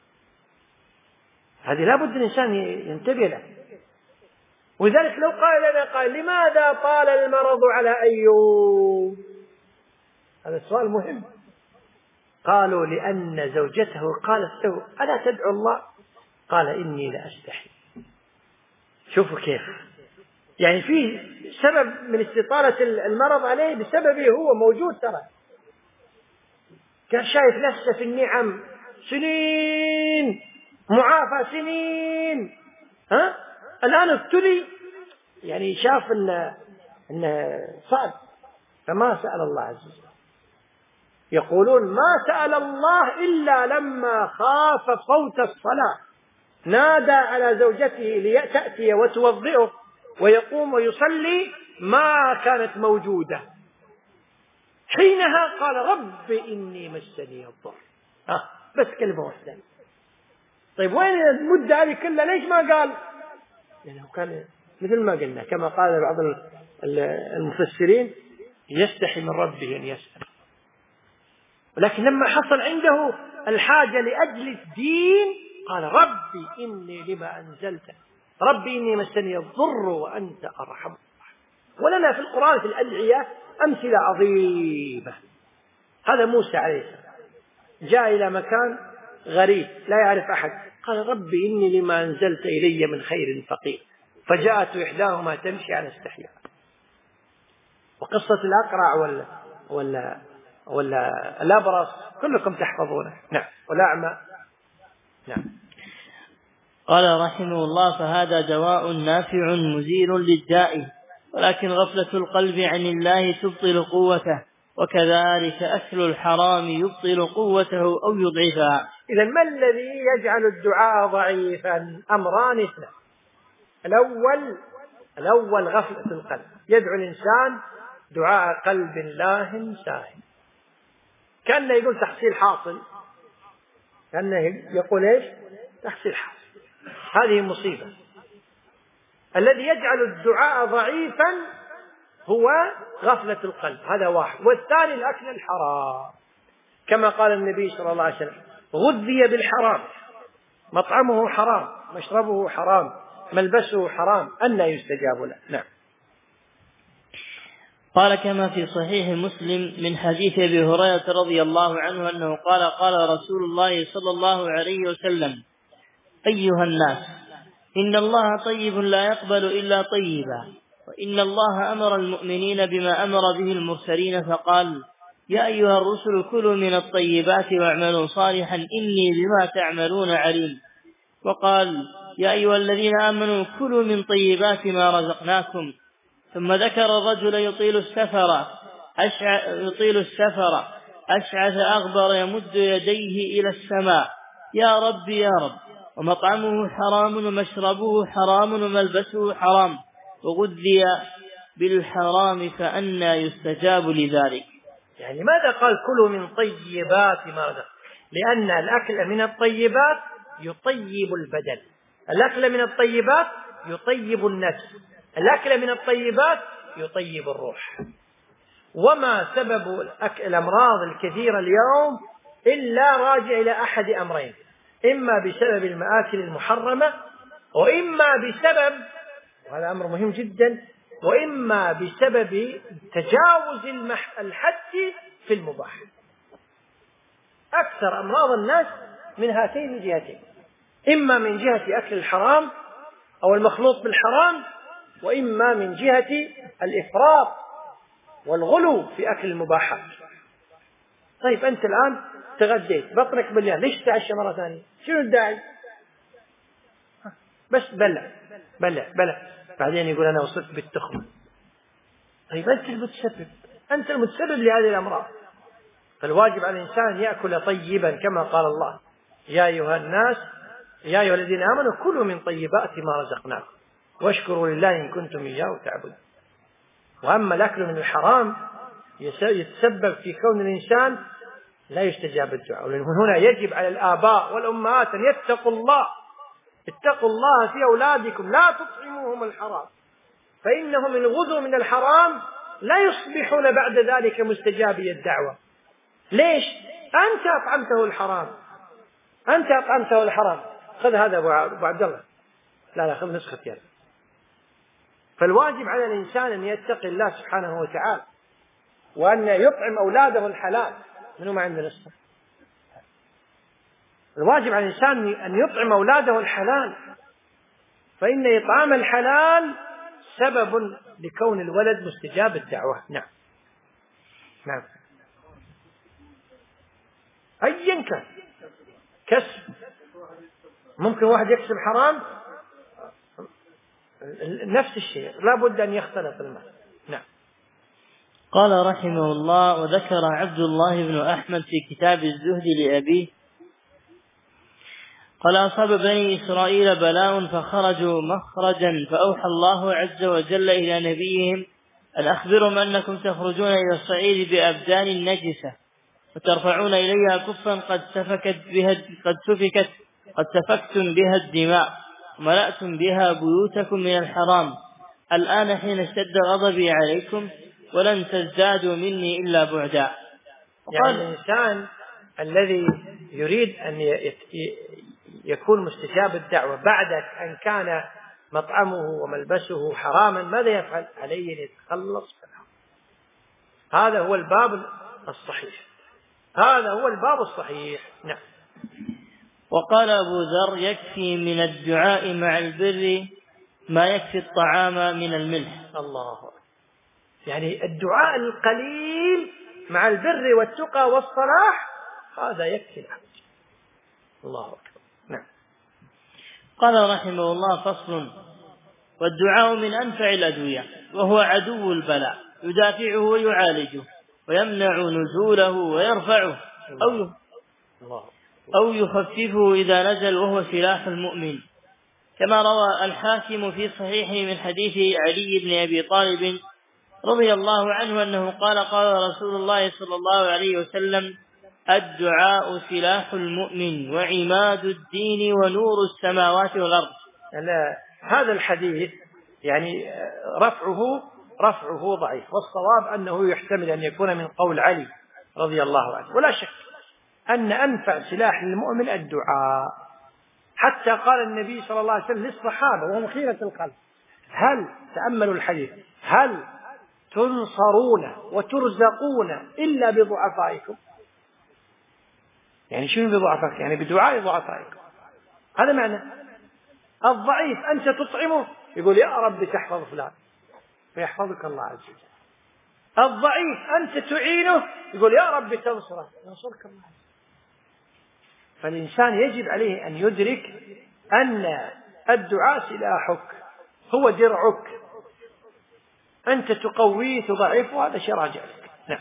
هذه لابد الإنسان ينتبه له. ولذلك لو قال لنا قال لماذا طال المرض على أيوب؟ هذا السؤال مهم. قالوا لأن زوجته قالت له ألا تدعو الله؟ قال إني لا أستحي. شوفوا كيف يعني فيه سبب من استطالة المرض عليه بسببه هو موجود ترى. كان شايف نفسه في النعم سنين، معافى سنين، ها الآن ابتلي، يعني شاف إنه إنه صعب فما سأل الله عز وجل. يقولون ما سأل الله إلا لما خاف فوت الصلاة، نادى على زوجته لتأتي وتوضئه ويقوم ويصلي ما كانت موجودة، حينها قال رب إني مسني الضر. آه بس كلمة واحدة. طيب وين المدة هذه كلها؟ ليش ما قال؟ لأنه كان مثل ما قلنا كما قال بعض المفسرين يستحي من ربه أن يسأل، ولكن لما حصل عنده الحاجة لأجل الدين قال ربي إني لما أنزلت، ربي إني مسني الضر وأنت أرحم. ولنا في القرآن في الأدعية أمثلة عظيمة. هذا موسى عليه السلام جاء إلى مكان غريب لا يعرف أحد، قال ربي إني لما أنزلت إلي من خير فقير، فجاءت إحداهما تمشي على استحياء. وقصة الأقرع ولا ولا ولا الأبرص كلكم تحفظونه. نعم. والأعمى. نعم. قال رحمه الله فهذا دواء نافع مزيل للداء، ولكن غفلة القلب عن الله تبطل قوته، وكذلك أكل الحرام يبطل قوته أو يضعفها. إذا ما الذي يجعل الدعاء ضعيفا؟ أمران اثنان. الأول الأول غفلة القلب، يدعو الإنسان دعاء قلب لاه ساهٍ، كأنه يقول تحصيل حاصل، كأنه يقول إيش؟ تحصيل حاصل. هذه مصيبة. الذي يجعل الدعاء ضعيفا هو غفلة القلب، هذا واحد. والثاني الأكل الحرام، كما قال النبي صلى الله عليه وسلم غذي بالحرام، مطعمه حرام، مشربه حرام، ملبسه حرام، أنى يستجاب له. نعم. قال كما في صحيح مسلم من حديث أبي هريرة رضي الله عنه أنه قال قال رسول الله صلى الله عليه وسلم أيها الناس إن الله طيب لا يقبل إلا طيبا، وإن الله أمر المؤمنين بما أمر به المرسلين فقال يا أيها الرسل كلوا من الطيبات واعملوا صالحا إني بما تعملون عليم. وقال يا أيها الذين آمنوا كلوا من طيبات ما رزقناكم. ثم ذكر الرجل يطيل السفر أشع... يطيل السفر أشعث أغبر يمد يديه إلى السماء يا رب يا رب، ومطعمه حرام ومشربه حرام وملبسه حرام، وغذي بالحرام فأنى يستجاب لذلك. يعني ماذا قال كلوا من طيبات ما رزقناكم؟ لأن الأكل من الطيبات يطيب البدن، الأكل من الطيبات يطيب النفس، الأكل من الطيبات يطيب الروح. وما سبب الأمراض الكثيرة اليوم إلا راجع إلى أحد أمرين، إما بسبب المآكل المحرمة، وإما بسبب، وهذا أمر مهم جدا، وإما بسبب تجاوز الحد في المباح. أكثر أمراض الناس من هاتين الجهتين، إما من جهة أكل الحرام أو المخلوط بالحرام، وإما من جهة الإفراط والغلو في أكل المباحات. طيب أنت الآن تغديت بطنك مليان، ليش تعشى مرة ثانية؟ شنو الداعي؟ بس بلع بلع بلع بعدين يقول أنا وصلت بالتخمة. طيب أنت المتسبب، أنت المتسبب لهذه الأمراض. فالواجب على الإنسان أن يأكل طيبا كما قال الله يا أيها الناس يا أيها الذين آمنوا كلوا من طيبات ما رزقناكم واشكروا لله إن كنتم إياه تعبدون. وأما الأكل من الحرام يتسبب في كون الإنسان لا يستجاب الدعاء. ومن هنا يجب على الآباء والأمهات أن يتقوا الله، اتقوا الله في أولادكم، لا تطعموهم الحرام، فإنهم إن غذوا من الحرام لا يصبحون بعد ذلك مستجابي الدعوة. ليش؟ أنت أطعمته الحرام، أنت أطعمته الحرام، خذ هذا أبو عبد الله، لا لا خذ نسخة يلا. فالواجب على الإنسان أن يتقي الله سبحانه وتعالى، وأن يطعم أولاده الحلال. منو ما عنده نسخة؟ الواجب على الإنسان أن يطعم أولاده الحلال، فإن إطعام الحلال سبب لكون الولد مستجاب الدعوة. نعم نعم أيا كان كسب، ممكن واحد يكسب حرام، نفس الشيء لا بد أن يختلط المال. نعم. قال رحمه الله: وذكر عبد الله بن أحمد في كتاب الزهد لأبيه قال: أصاب بني إسرائيل بلاء فخرجوا مخرجا، فأوحى الله عز وجل إلى نبيهم أن أخبرهم أنكم تخرجون إلى الصعيد بأبدان نجسة، وترفعون إليها كفا قد سفكت بها قد سفكت قد سفكتم بها الدماء، وملأتم بها بيوتكم من الحرام. الآن حين اشتد غضبي عليكم ولن تزدادوا مني إلا بعدا. يعني الإنسان الذي يريد أن يكون مستجاب الدعوة بعد أن كان مطعمه وملبسه حراما، ماذا يفعل؟ عليه أن يتخلص منه. هذا هو الباب الصحيح، هذا هو الباب الصحيح. نعم. وقال أبو ذر: يكفي من الدعاء مع البر ما يكفي الطعام من الملح. الله أكبر. يعني الدعاء القليل مع البر والتقى والصلاح هذا يكفي له. الله أكبر. نعم. قال رحمه الله: فصل: والدعاء من أنفع الأدوية، وهو عدو البلاء، يدافعه ويعالجه ويمنع نزوله ويرفعه أو أو يخففه إذا نزل، وهو سلاح المؤمن، كما روى الحاكم في صحيحه من حديث علي بن أبي طالب رضي الله عنه أنه قال: قال رسول الله صلى الله عليه وسلم: الدعاء سلاح المؤمن وعماد الدين ونور السماوات والأرض. يعني هذا الحديث يعني رفعه رفعه ضعيف، والصواب أنه يحتمل أن يكون من قول علي رضي الله عنه. ولا شك أن أنفع سلاح للمؤمن الدعاء، حتى قال النبي صلى الله عليه وسلم للصحابة وهم خيرة الخلق: هل تأملوا الحديث هل تنصرون وترزقون إلا بضعفائكم؟ يعني شنو بضعفائكم؟ يعني بدعاء ضعفائكم. هذا معنى الضعيف أنت تطعمه يقول: يا رب تحفظ فلان فيحفظك الله عز وجل. الضعيف أنت تعينه يقول: يا رب تنصره ينصرك الله. فالإنسان يجب عليه أن يدرك أن الدعاء سلاحك، هو درعك، أنت تقويه تضعفه، هذا شرع جالك. نعم.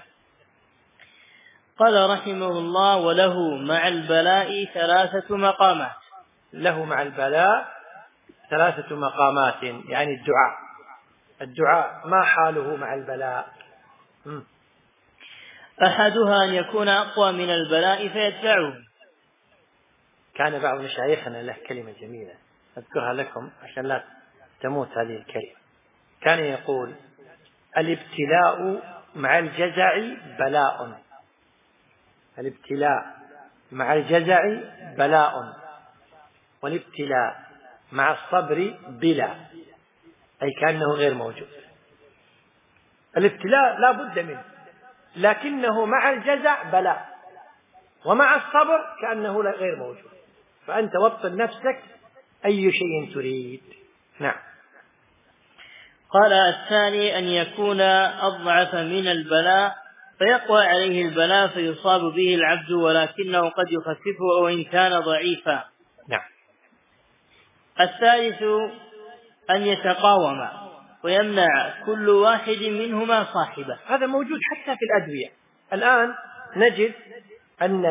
قال رحمه الله: وله مع البلاء ثلاثة مقامات. له مع البلاء ثلاثة مقامات، يعني الدعاء الدعاء ما حاله مع البلاء؟ م. أحدها أن يكون أقوى من البلاء فيدفعه. كان بعض مشايخنا له كلمة جميلة أذكرها لكم عشان لا تموت هذه الكلمة. كان يقول: الابتلاء مع الجزع بلاء، الابتلاء مع الجزع بلاء، والابتلاء مع الصبر بلا، أي كأنه غير موجود. الابتلاء لا بد منه، لكنه مع الجزع بلاء، ومع الصبر كأنه غير موجود. فأنت وطن نفسك أي شيء تريد. نعم. قال: الثاني أن يكون أضعف من البلاء فيقوى عليه البلاء فيصاب به العبد، ولكنه قد يخففه وإن كان ضعيفا. نعم. الثالث أن يتقاوم ويمنع كل واحد منهما صاحبه. هذا موجود حتى في الأدوية. الآن نجد أن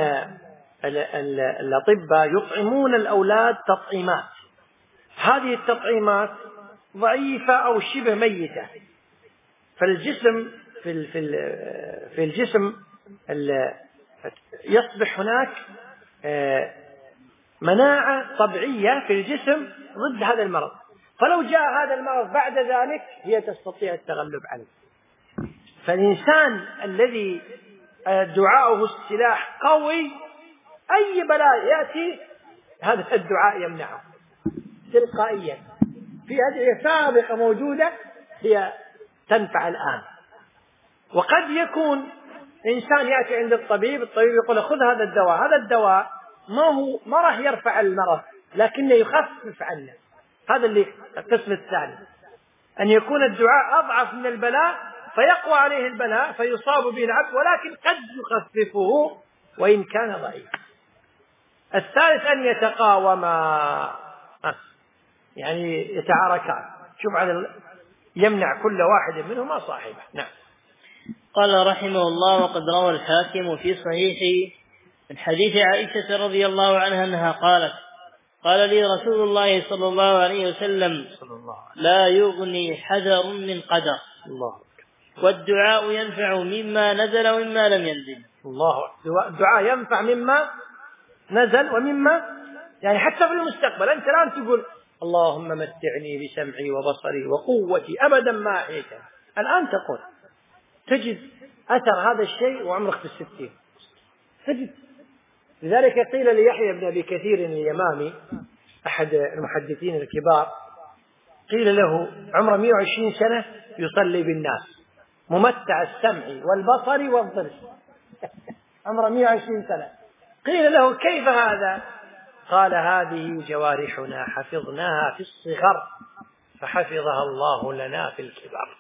الأطباء يطعمون الأولاد تطعيمات، هذه التطعيمات ضعيفة أو شبه ميتة، فالجسم في في الجسم يصبح هناك مناعة طبيعية في الجسم ضد هذا المرض، فلو جاء هذا المرض بعد ذلك هي تستطيع التغلب عليه. فالإنسان الذي دعاؤه السلاح قوي، أي بلاء يأتي هذا الدعاء يمنعه تلقائيا. في أدعية سابقة موجودة هي تنفع الآن. وقد يكون إنسان يأتي عند الطبيب، الطبيب يقول: خذ هذا الدواء، هذا الدواء ما هو ما راح يرفع المرض لكنه يخفف عنه. هذا اللي القسم الثاني. أن يكون الدعاء أضعف من البلاء فيقوى عليه البلاء فيصاب به العبد، ولكن قد يخففه وإن كان ضعيف. الثالث أن يتقاوما، يعني يتعاركان، شوف على يمنع كل واحد منهما صاحبه. نعم. قال رحمه الله: وقد روى الحاكم في صحيحه من حديث عائشة رضي الله عنها أنها قالت: قال لي رسول الله صلى الله عليه وسلم: لا يغني حذر من قدر، والدعاء ينفع مما نزل ومما لم ينزل. الله، الدعاء ينفع مما نزل ومما، يعني حتى في المستقبل أنت الآن تقول اللهم متعني بسمعي وبصري وقوتي أبدا ما أحييتني، الآن تقول تجد أثر هذا الشيء وعمرك في الستين تجد. لذلك قيل ليحيى بن أبي كثير اليمامي أحد المحدثين الكبار، قيل له عمره مئة وعشرين سنة يصلي بالناس ممتع السمع والبصر والضرس عمره مئة وعشرين سنة. قيل له كيف هذا؟ قال هذه جوارحنا حفظناها في الصغر فحفظها الله لنا في الكبر.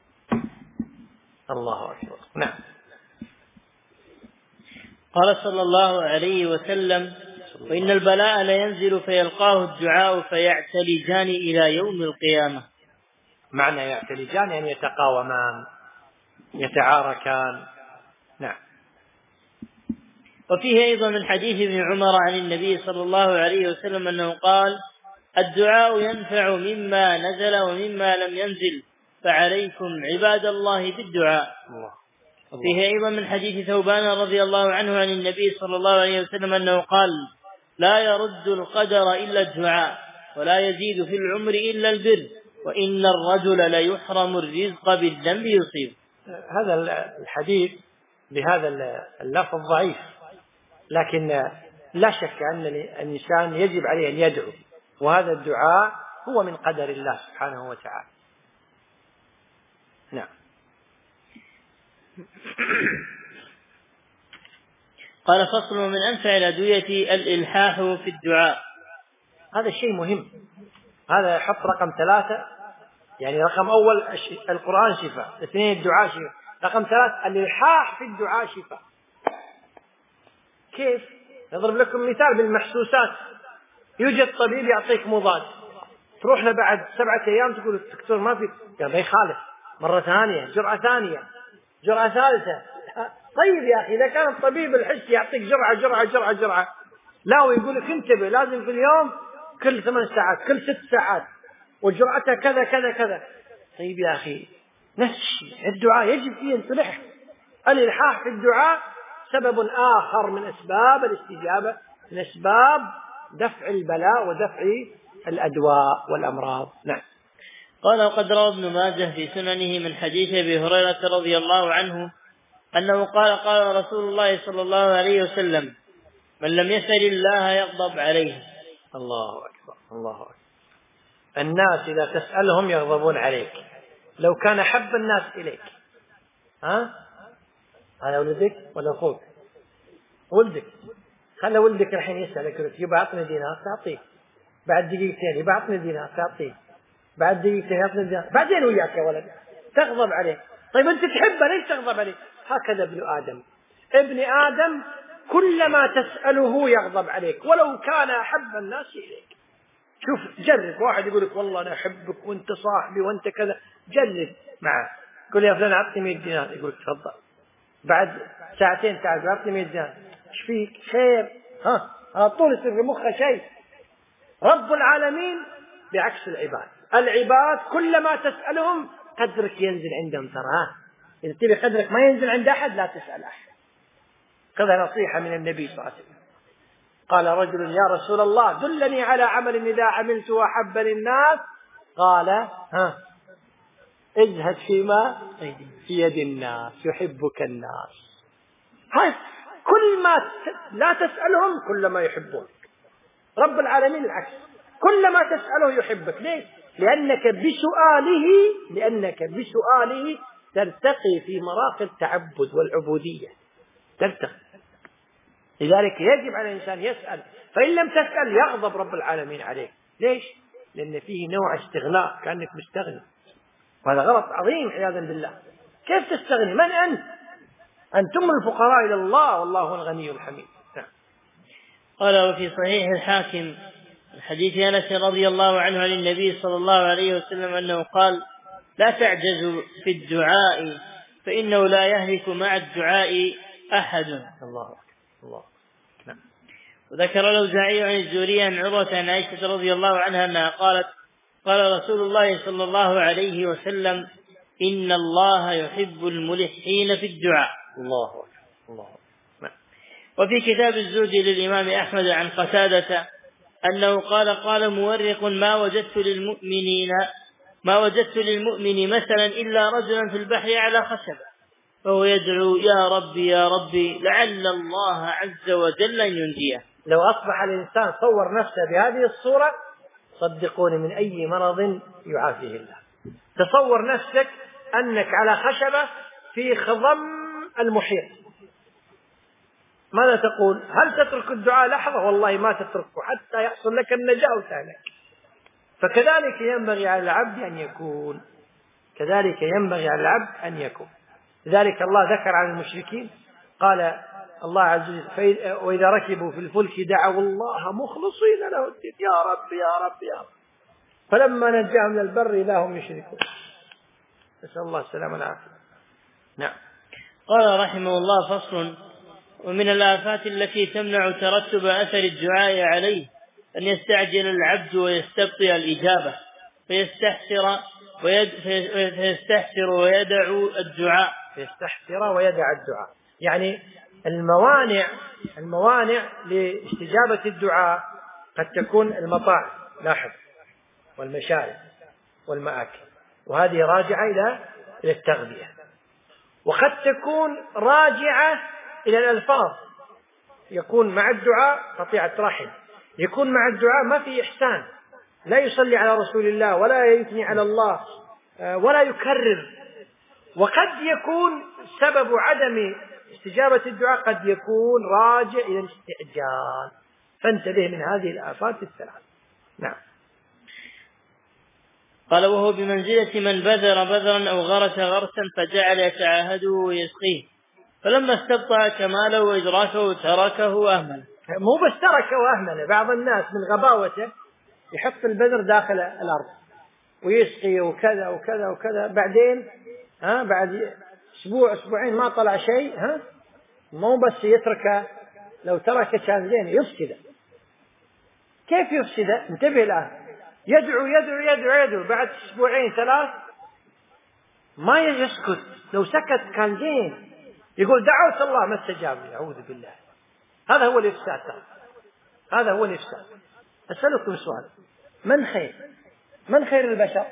الله أكبر. نعم. قال صلى الله عليه وسلم: وإن البلاء لينزل فيلقاه الدعاء فيعتلجان إلى يوم القيامة. معنى يعتلجان يعني يتقاومان يتعاركان. نعم. وفيه أيضا من حديث ابن عمر عن النبي صلى الله عليه وسلم أنه قال: الدعاء ينفع مما نزل ومما لم ينزل، فعليكم عباد الله بالدعاء. وفيه أيضا من حديث ثوبان رضي الله عنه عن النبي صلى الله عليه وسلم أنه قال: لا يرد القدر إلا الدعاء، ولا يزيد في العمر إلا البر، وإن الرجل ليحرم الرزق بالذنب يصيب. هذا الحديث بهذا اللفظ ضعيف، لكن لا شك أن الإنسان يجب عليه أن يدعو، وهذا الدعاء هو من قدر الله سبحانه وتعالى. نعم. قال: فصل: من أنفع الأدوية الإلحاح في الدعاء. هذا الشيء مهم، هذا يحط رقم ثلاثة، يعني رقم أول القرآن شفاء، اثنين الدعاء شفاء، رقم ثلاث الإلحاح في الدعاء شفاء. كيف؟ نضرب لكم مثال بالمحسوسات. يوجد طبيب يعطيك مضاد، تروح له بعد سبعة أيام تقول الدكتور ما في، قال ما يخالف، مرة ثانية، جرعة ثانية، جرعة ثالثة. طيب يا أخي إذا كان الطبيب الحس يعطيك جرعة جرعة جرعة جرعة، لا ويقول لك انتبه لازم في اليوم كل ثمان ساعات كل ست ساعات وجرعتها كذا كذا كذا. طيب يا أخي نفس الشيء الدعاء يجب فيه أن تلح. الإلحاح في الدعاء سبب آخر من أسباب الاستجابة، من أسباب دفع البلاء ودفع الأدواء والأمراض. نعم. قال: وقد روى ابن ماجه في سننه من حديث أبي هريرة رضي الله عنه أنه قال: قال رسول الله صلى الله عليه وسلم: من لم يسأل الله يغضب عليه. الله أكبر. الله أكبر. الناس إذا تسألهم يغضبون عليك لو كان حب الناس إليك. ها؟ هذا ولدك ولا أخوك؟ ولدك، خلى ولدك الحين يسألك يقول يبقى أعطني دينار تعطيه، بعد دقيقتين يبقى أعطني دينار تعطيه، بعد دقيقتين يعطني دينار، بعدين وياك يا ولد تغضب عليه. طيب أنت تحبه ليش تغضب عليه؟ هكذا ابن آدم، ابن آدم كلما تسأله يغضب عليك ولو كان أحب الناس إليك. شوف جرب، واحد يقول لك والله أنا أحبك وأنت صاحبي وأنت كذا، جرب معه، قل يا فلان أعطني مئة دينار، يقول تفضل، بعد ساعتين تعال أعطني مئة دينار، إيش فيك خير؟ ها على طول يصير في مخه شيء. رب العالمين بعكس العباد، العباد كلما تسألهم قدرك ينزل عندهم ترى، إذا تبي قدرك ما ينزل عند أحد لا تسأل أحد. كذا نصيحة من النبي صلى الله عليه وسلم. قال رجل يا رسول الله دلني على عمل إذا عملته أحبني الناس، قال ها اجهد فيما في يد الناس يحبك الناس. هاي كل ما لا تسألهم كلما يحبونك. رب العالمين العكس، كلما تسأله يحبك. ليش؟ لأنك بسؤاله لأنك بسؤاله ترتقي في مراحل التعبد والعبودية، ترتقي. لذلك يجب على الإنسان يسأل، فإن لم تسأل يغضب رب العالمين عليك. ليش؟ لأن فيه نوع استغناء، كأنك مستغني. وهذا غلط عظيم عياذا بالله. كيف تستغني؟ من أنت؟ أنتم الفقراء إلى الله والله الغني الحميد. نعم. قال وفي صحيح الحاكم حديث أنس رضي الله عنه عن النبي صلى الله عليه وسلم أنه قال لا تعجزوا في الدعاء فإنه لا يهلك مع الدعاء أحد. الله الله. نعم. وذكر الأوزاعي عن الزهري عن عروة عن عائشة رضي الله عنها أنها قالت قال رسول الله صلى الله عليه وسلم إن الله يحب الملحين في الدعاء. الله الله. نعم. وفي كتاب الزهد للإمام أحمد عن قتادة أنه قال قال مورق ما وجدت للمؤمنين ما وجدت للمؤمن مثلا إلا رجلا في البحر على خشبة فهو يدعو يا ربي يا ربي لعل الله عز وجل أن ينجيه. لو أصبح الإنسان صور نفسه بهذه الصورة صدقوني من أي مرض يعافيه الله. تصور نفسك أنك على خشبة في خضم المحيط، ماذا تقول؟ هل تترك الدعاء لحظة؟ والله ما تتركه حتى يحصل لك النجاة وتهلك. فكذلك ينبغي على العبد أن يكون كذلك ينبغي على العبد أن يكون لذلك الله ذكر عن المشركين قال الله عز وجل وإذا ركبوا في الفلك دعوا الله مخلصين له الدين يا رب يا رب يا رب فلما نجاهم من البر إذا هم يشركون. نسأل الله السلامة والعافية. نعم. قال رحمه الله فصل ومن الآفات التي تمنع ترتب أثر الدعاء عليه أن يستعجل العبد ويستبطئ الإجابة فيستحسر ويد فيستحسر ويدع الدعاء فيستحسر ويدع الدعاء يعني الموانع الموانع لاستجابة الدعاء قد تكون المطاعم لاحظ والمشارب والمآكل وهذه راجعة إلى التغذية، وقد تكون راجعة إلى الألفاظ يكون مع الدعاء قطيعة رحم، يكون مع الدعاء ما في إحسان، لا يصلي على رسول الله ولا يثني على الله ولا يكرر. وقد يكون سبب عدم استجابة الدعاء قد يكون راجع إلى الاستعجال، فانتبه من هذه الآفات الثلاث. نعم. قال وهو بمنزلة من بذر بذرا أو غرس غرسا فجعل يتعاهده ويسقيه فلما استبطأ كماله وإدراكه تركه وأهمله. مو بس تركه وأهمله، بعض الناس من غباوته يحط البذر داخل الأرض ويسقي وكذا وكذا وكذا، بعدين ها بعد أسبوع أسبوعين ما طلع شيء، ها مو بس يتركه، لو تركه كان زين يفسده. كيف يفسده؟ انتبه الآن، يدعو يدعو يدعو يدعو بعد أسبوعين ثلاث ما يسكت، لو سكت كان زين، يقول دعوت الله ما استجاب لي، أعوذ بالله. هذا هو الإفساد، هذا هو الإفساد. أسألكم سؤال، من خير من خير البشر؟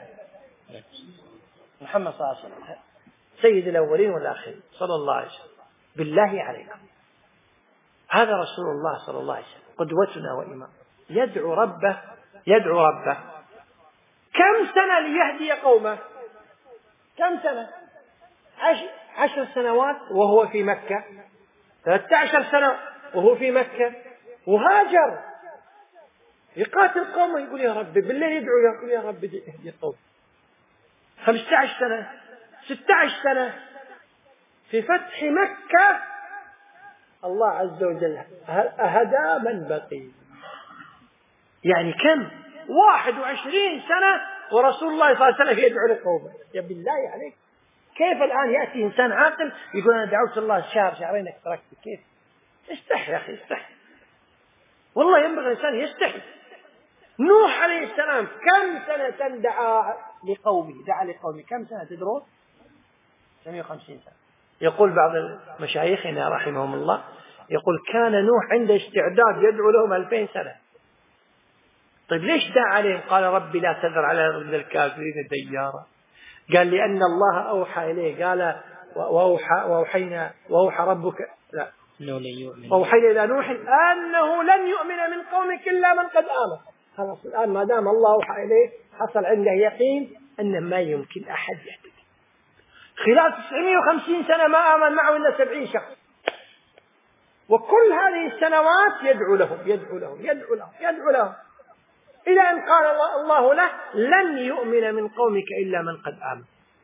محمد صلى الله عليه وسلم سيد الأولين والآخرين صلى الله عليه وسلم. بالله عليكم هذا رسول الله صلى الله عليه وسلم قدوتنا وإمام، يدعو ربه يدعو ربه كم سنة ليهدي قومه؟ كم سنة؟ عشر, عشر سنوات وهو في مكة، ثلاثة عشر سنة وهو في مكة، وهاجر يقاتل قومه يقول يا رب، بالله يدعو يقول يا رب اهدي قومه. خمسة عشر سنة ستة عشر سنة في فتح مكة الله عز وجل أهدى من بقي، يعني كم؟ واحد وعشرين سنة ورسول الله صلى الله عليه وسلم يدعو لقومه. يا بالله عليك كيف الآن يأتي إنسان عاقل يقول أنا دعوت الله شهر شهرين تركت؟ كيف؟ استحي يا أخي استحي، والله ينبغي الإنسان يستحي. نوح عليه السلام كم سنة دعا لقومه دعا لقومه كم سنة تدرون؟ مئة وخمسين سنة. يقول بعض مشايخنا رحمهم الله يقول كان نوح عند استعداد يدعو لهم ألفين سنة. طيب ليش دعا عليهم؟ قال ربي لا تذر على الأرض من الكافرين ديارا. قال لأن الله أوحى إليه، قال وأوحى وأوحينا وأوحى ربك لا وأوحينا إلى نوح أنه لن يؤمن من قومك إلا من قد آمن. خلاص الآن ما دام الله أوحى إليه حصل عنده يقين أنه ما يمكن أحد يهتدي. خلال تسعمائة وخمسين سنة ما آمن معه إلا سبعين شخص، وكل هذه السنوات يدعو لهم يدعو لهم يدعو لهم يدعو لهم إلى أن قال الله له لن يؤمن من قومك إلا من قد آمن.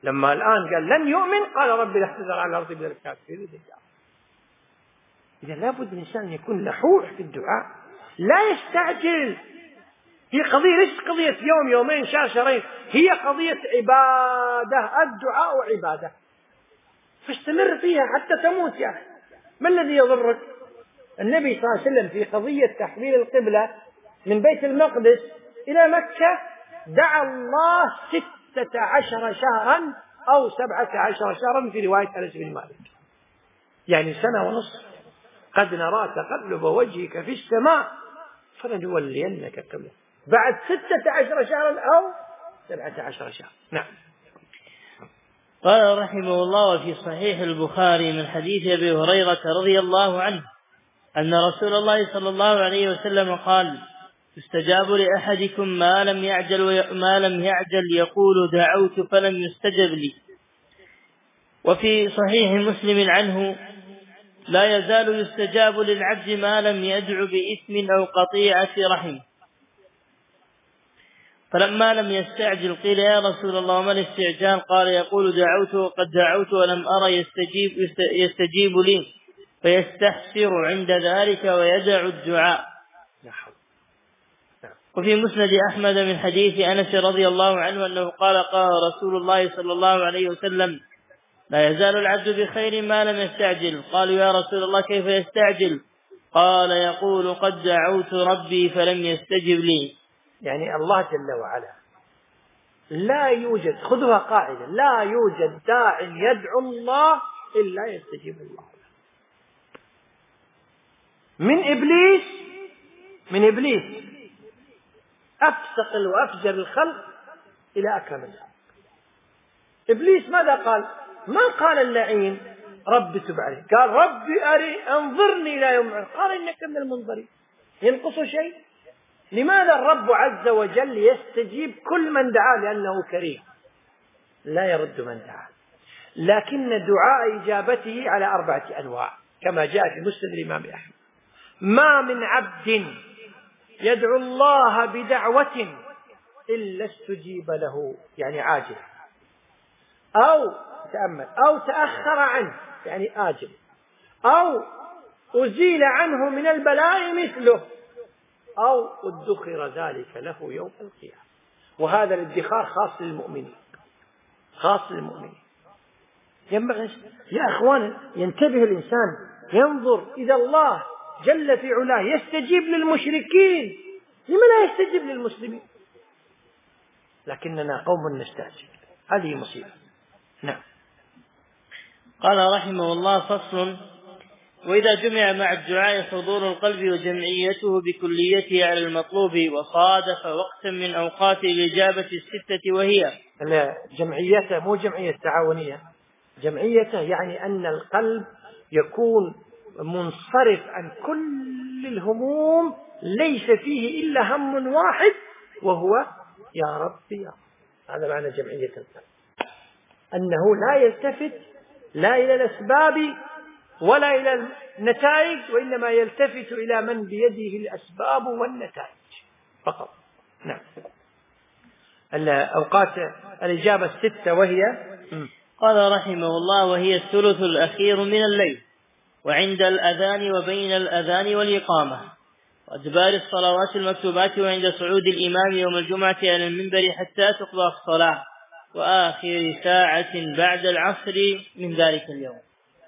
لما الآن قال لن يؤمن قال رب لا تذر على الأرض من الكافرين ديارا. إذا لابد الإنسان أن يكون لحوح في الدعاء، لا يستعجل. هي قضية ليست قضية يوم يومين شهر شهرين، هي قضية عبادة. الدعاء عبادة، فاستمر فيها حتى تموت يا أخي. ما الذي يضرك؟ النبي صلى الله عليه وسلم في قضية تحويل القبلة من بيت المقدس إلى مكة دعا الله ستة عشر شهرا أو سبعة عشر شهرا في رواية أنس بن مالك، يعني سنة ونصف. قد نرى تقلب وجهك في السماء فلنولينك قبلة، بعد ستة عشر شهرا أو سبعة عشر شهرا. نعم. قال رحمه الله: وفي صحيح البخاري من حديث أبي هريرة رضي الله عنه أن رسول الله صلى الله عليه وسلم قال: يستجاب لأحدكم ما لم يعجل ما لم يعجل يقول دعوت فلم يستجب لي. وفي صحيح مسلم عنه: لا يزال يستجاب للعبد ما لم يدع بإثم أو قطيعة رحم. فلما لم يستعجل قيل: يا رسول الله ما الاستعجال؟ قال: يقول دعوت وقد دعوت ولم أرى يستجيب, يستجيب لي، فيستحسر عند ذلك ويدع الدعاء. وفي مسند أحمد من حديث أنس رضي الله عنه أنه قال: قال رسول الله صلى الله عليه وسلم: لا يزال العبد بخير ما لم يستعجل. قالوا: يا رسول الله كيف يستعجل؟ قال: يقول قد دعوت ربي فلم يستجب لي. يعني الله جل وعلا لا يوجد، خذها قاعدة، لا يوجد داع يدعو الله إلا يستجيب الله. من إبليس من إبليس أفسق وأفجر الخلق إلى أكرم الخلق. إبليس ماذا قال؟ ما قال اللعين رب تب علي، قال ربي أري انظرني إلى يوم القيامة. قال إنك من المنظرين. ينقص شيء؟ لماذا الرب عز وجل يستجيب كل من دعاه؟ لأنه كريم لا يرد من دعاه. لكن دعاء إجابته على أربعة أنواع كما جاء في مسند الإمام أحمد: ما من عبد يدعو الله بدعوة إلا استجيب له، يعني عاجل، أو تأمل، أو تأخر عنه يعني آجل، أو أزيل عنه من البلاء مثله، أو ادخر ذلك له يوم القيامة. وهذا الادخار خاص للمؤمنين، خاص للمؤمنين. ينبغي يا أخوان ينتبه الإنسان، ينظر إذا الله جل في علاه يستجيب للمشركين، لما لا يستجيب للمسلمين؟ لكننا قوم نستعجل، هذه مصيبة. نعم. قال رحمه الله: فصل: وإذا جمع مع الدعاء حضور القلب وجمعيته بكليته على المطلوب وصادف وقتا من أوقات الإجابة الستة، وهي جمعيته، مو جمعية تعاونية، جمعيته يعني أن القلب يكون منصرف عن كل الهموم، ليس فيه إلا هم واحد وهو يا رب يا رب. هذا معنى جمعية القلب، أنه لا يلتفت لا إلى الأسباب ولا إلى النتائج، وإنما يلتفت إلى من بيده الأسباب والنتائج فقط. نعم. الأوقات الإجابة الستة وهي: قال رحمه الله: وهي الثلث الأخير من الليل، وعند الأذان وبين الأذان والإقامة، وأدبار الصلوات المكتوبات، وعند صعود الإمام يوم الجمعة على المنبر حتى تقضى الصلاة، وآخر ساعة بعد العصر من ذلك اليوم.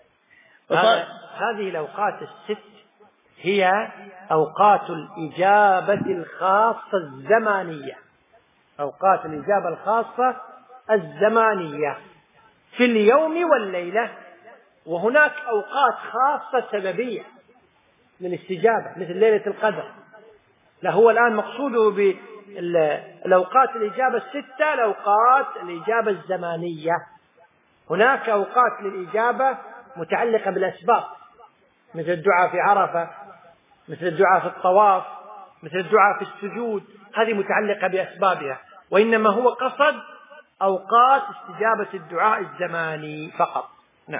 هذه الأوقات الست هي أوقات الإجابة الخاصة الزمانية، أوقات الإجابة الخاصة الزمانية في اليوم والليلة. وهناك أوقات خاصة سببية للاستجابة مثل ليلة القدر. لا، هو الآن مقصوده بالأوقات الإجابة الستة الأوقات الإجابة الزمانية. هناك أوقات للإجابة متعلقة بالأسباب، مثل الدعاء في عرفة، مثل الدعاء في الطواف، مثل الدعاء في السجود، هذه متعلقة بأسبابها. وإنما هو قصد أوقات استجابة الدعاء الزماني فقط. نعم.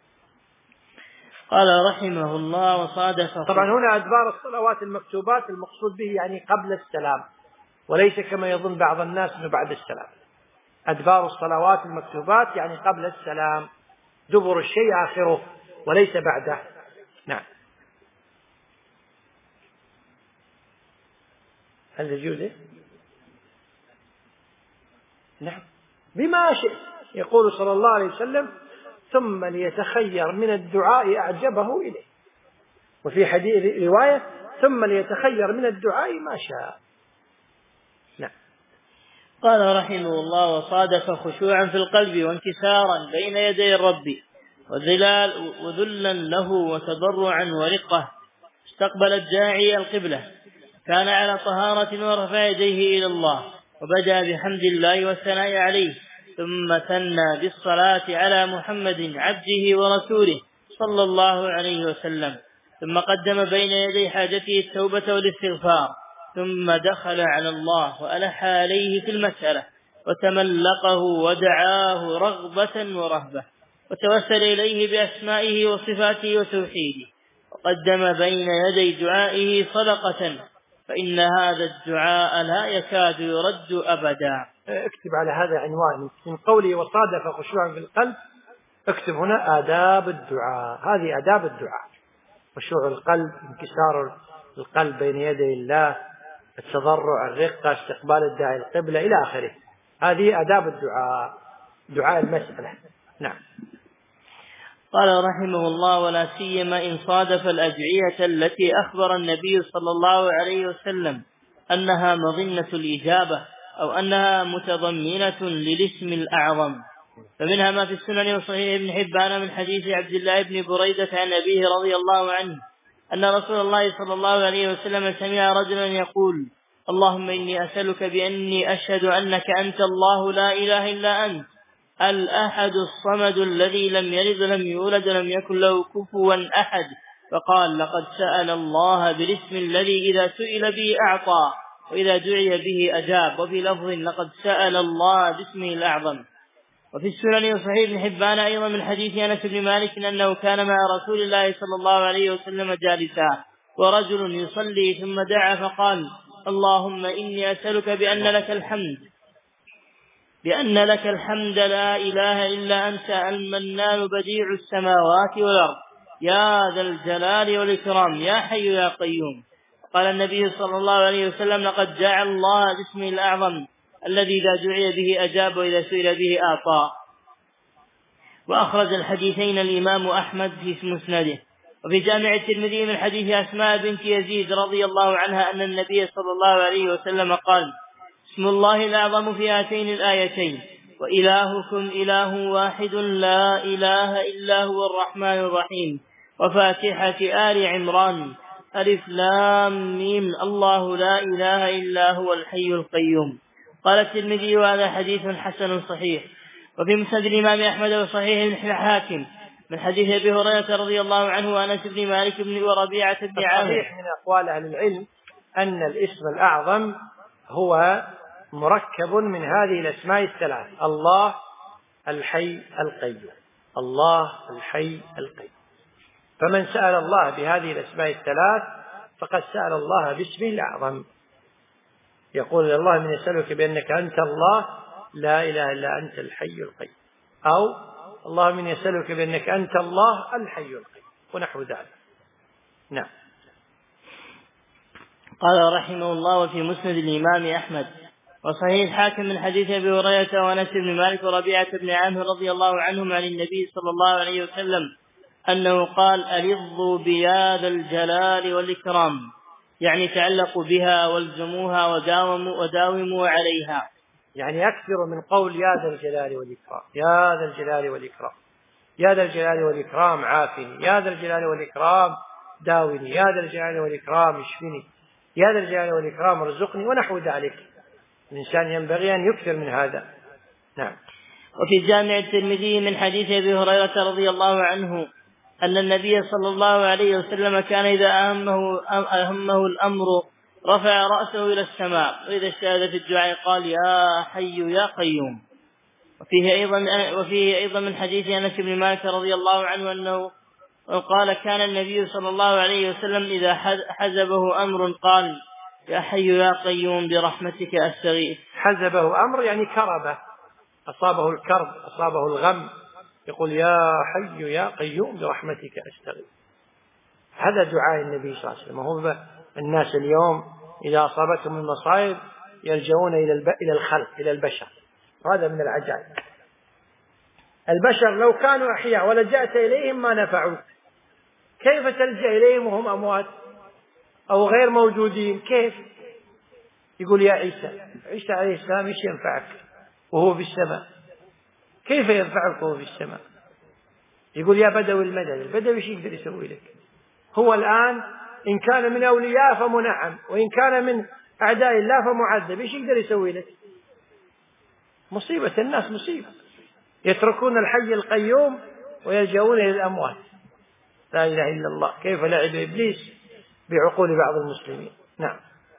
قال رحمه الله: وصادف. طبعا هنا أدبار الصلوات المكتوبات المقصود به يعني قبل السلام، وليس كما يظن بعض الناس أنه بعد السلام. أدبار الصلوات المكتوبات يعني قبل السلام، دبر الشيء آخره وليس بعده. نعم. هل يجوز؟ نعم بما شئ. يقول صلى الله عليه وسلم ثم ليتخير من الدعاء أعجبه إليه، وفي حديث رواية ثم ليتخير من الدعاء ما شاء. نعم. قال رحمه الله: وصادف خشوعا في القلب وانكسارا بين يدي الرب وذلال وذلا له وتضرعا ورقة، استقبل الداعي القبلة، كان على طهارة ورفع يديه إلى الله، وبدأ بحمد الله والثناء عليه، ثم ثنى بالصلاة على محمد عبده ورسوله صلى الله عليه وسلم، ثم قدم بين يدي حاجته التوبة والاستغفار، ثم دخل على الله وألح عليه في المسألة وتملقه ودعاه رغبة ورهبة، وتوسل إليه بأسمائه وصفاته وتوحيده، وقدم بين يدي دعائه صدقة، فإن هذا الدعاء لا يكاد يرد أبدا. اكتب على هذا عنوان من قوله وصادف خشوعا في القلب، اكتب هنا آداب الدعاء. هذه آداب الدعاء: خشوع القلب، انكسار القلب بين يدي الله، التضرع، الرقة، استقبال الداعي القبلة إلى آخره. هذه آداب الدعاء، دعاء المسألة. نعم. قال رحمه الله: ولا سيما إن صادف الأدعية التي أخبر النبي صلى الله عليه وسلم أنها مظنة الإجابة أو أنها متضمنة للاسم الأعظم، فمنها ما في السنن وصحيح ابن حبان من حديث عبد الله بن بريدة عن أبيه رضي الله عنه أن رسول الله صلى الله عليه وسلم سمع رجلا يقول: اللهم إني أسألك بأني أشهد أنك أنت الله لا إله إلا أنت الأحد الصمد الذي لم يلد ولم يولد ولم يكن له كفوا أحد، فقال: لقد سأل الله بالاسم الذي إذا سئل به أعطى وإذا دعي به أجاب. وفي لفظ: لقد سأل الله باسمه الأعظم. وفي السنن وصحيح ابن حبان أيضا من حديث أنس بن مالك أنه كان مع رسول الله صلى الله عليه وسلم جالسا ورجل يصلي ثم دعا فقال: اللهم إني أسألك بأن لك الحمد بأن لك الحمد لا إله إلا أنت المنان بديع السماوات والأرض يا ذا الجلال والإكرام يا حي يا قيوم. قال النبي صلى الله عليه وسلم: لقد جعل الله باسمه الأعظم الذي إذا دعي به أجاب وإذا سئل به أعطى. وأخرج الحديثين الإمام أحمد في مسنده. وفي جامع الترمذي من حديث أسماء بنت يزيد رضي الله عنها أن النبي صلى الله عليه وسلم قال: اسم الله الأعظم في هاتين الآيتين: وإلهكم إله واحد لا إله إلا هو الرحمن الرحيم، وفاتحة آل عمران: ألف لام ميم الله لا إله إلا هو الحي القيوم. قال الترمذي: وهذا حديث حسن صحيح. وفي مسند الإمام أحمد وصحيح الحاكم من حديث أبي هريرة رضي الله عنه وأنس بن مالك بن وربيعة بن عامر. صحيح من أقوال أهل العلم أن الاسم الأعظم هو مركب من هذه الأسماء الثلاث: الله الحي القيوم، الله الحي القيوم. فمن سأل الله بهذه الأسماء الثلاث فقد سأل الله باسمه الأعظم. يقول: الله من يسألك بأنك أنت الله لا إله إلا أنت الحي القيوم، أو الله من يسألك بأنك أنت الله الحي القيوم، ونحو ذلك. نعم. قال رحمه الله: وفي مسند الإمام أحمد وصحيح الحاكم من حديث أبي هريرة وأنس بن مالك وربيعة بن عامر رضي الله عنهم عن النبي صلى الله عليه وسلم أنه قال: ألظوا بيا ذا الجلال والإكرام، يعني تعلقوا بها والزموها وداوموا, وداوموا عليها، يعني أكثر من قول يا ذا الجلال والإكرام، يا ذا الجلال والإكرام، يا ذا الجلال والإكرام عافني، يا ذا الجلال والإكرام داوني، يا ذا الجلال والإكرام اشفني، يا ذا الجلال والإكرام ارزقني، ونحو ذلك. الإنسان ينبغي أن يكثر من هذا. نعم. وفي جامع الترمذي من حديث أبي هريرة رضي الله عنه أن النبي صلى الله عليه وسلم كان إذا أهمه, أهمه الأمر رفع رأسه إلى السماء، وإذا اجتهد في الدعاء قال: يا حي يا قيوم. وفيه أيضا, وفيه أيضا من حديث أنس بن مالك رضي الله عنه أنه قال: كان النبي صلى الله عليه وسلم إذا حزبه أمر قال: يا حي يا قيوم برحمتك أستغيث. حزبه أمر يعني كربه أصابه الكرب، أصابه الغم، يقول يا حي يا قيوم برحمتك أستغيث. هذا دعاء النبي صلى الله عليه وسلم. هو الناس اليوم إذا أصابتهم المصائب يلجؤون إلى الخلق، إلى البشر، وهذا من العجائب. البشر لو كانوا أحياء ولجأت إليهم ما نفعوك، كيف تلجأ إليهم وهم أموات أو غير موجودين؟ كيف؟ يقول يا عيسى، عيسى عليه السلام إيش ينفعك وهو في السماء؟ كيف ينفعك وهو في السماء؟ يقول يا بدوي المدد، البدوي إيش يقدر يسوي لك؟ هو الآن إن كان من أولياء فمنعم، وإن كان من أعداء الله فمعذب، إيش يقدر يسوي لك؟ مصيبة الناس مصيبة، يتركون الحي القيوم ويلجؤون إلى الأموات. لا إله إلا الله. كيف لعب إبليس بعقول بعض المسلمين. نعم.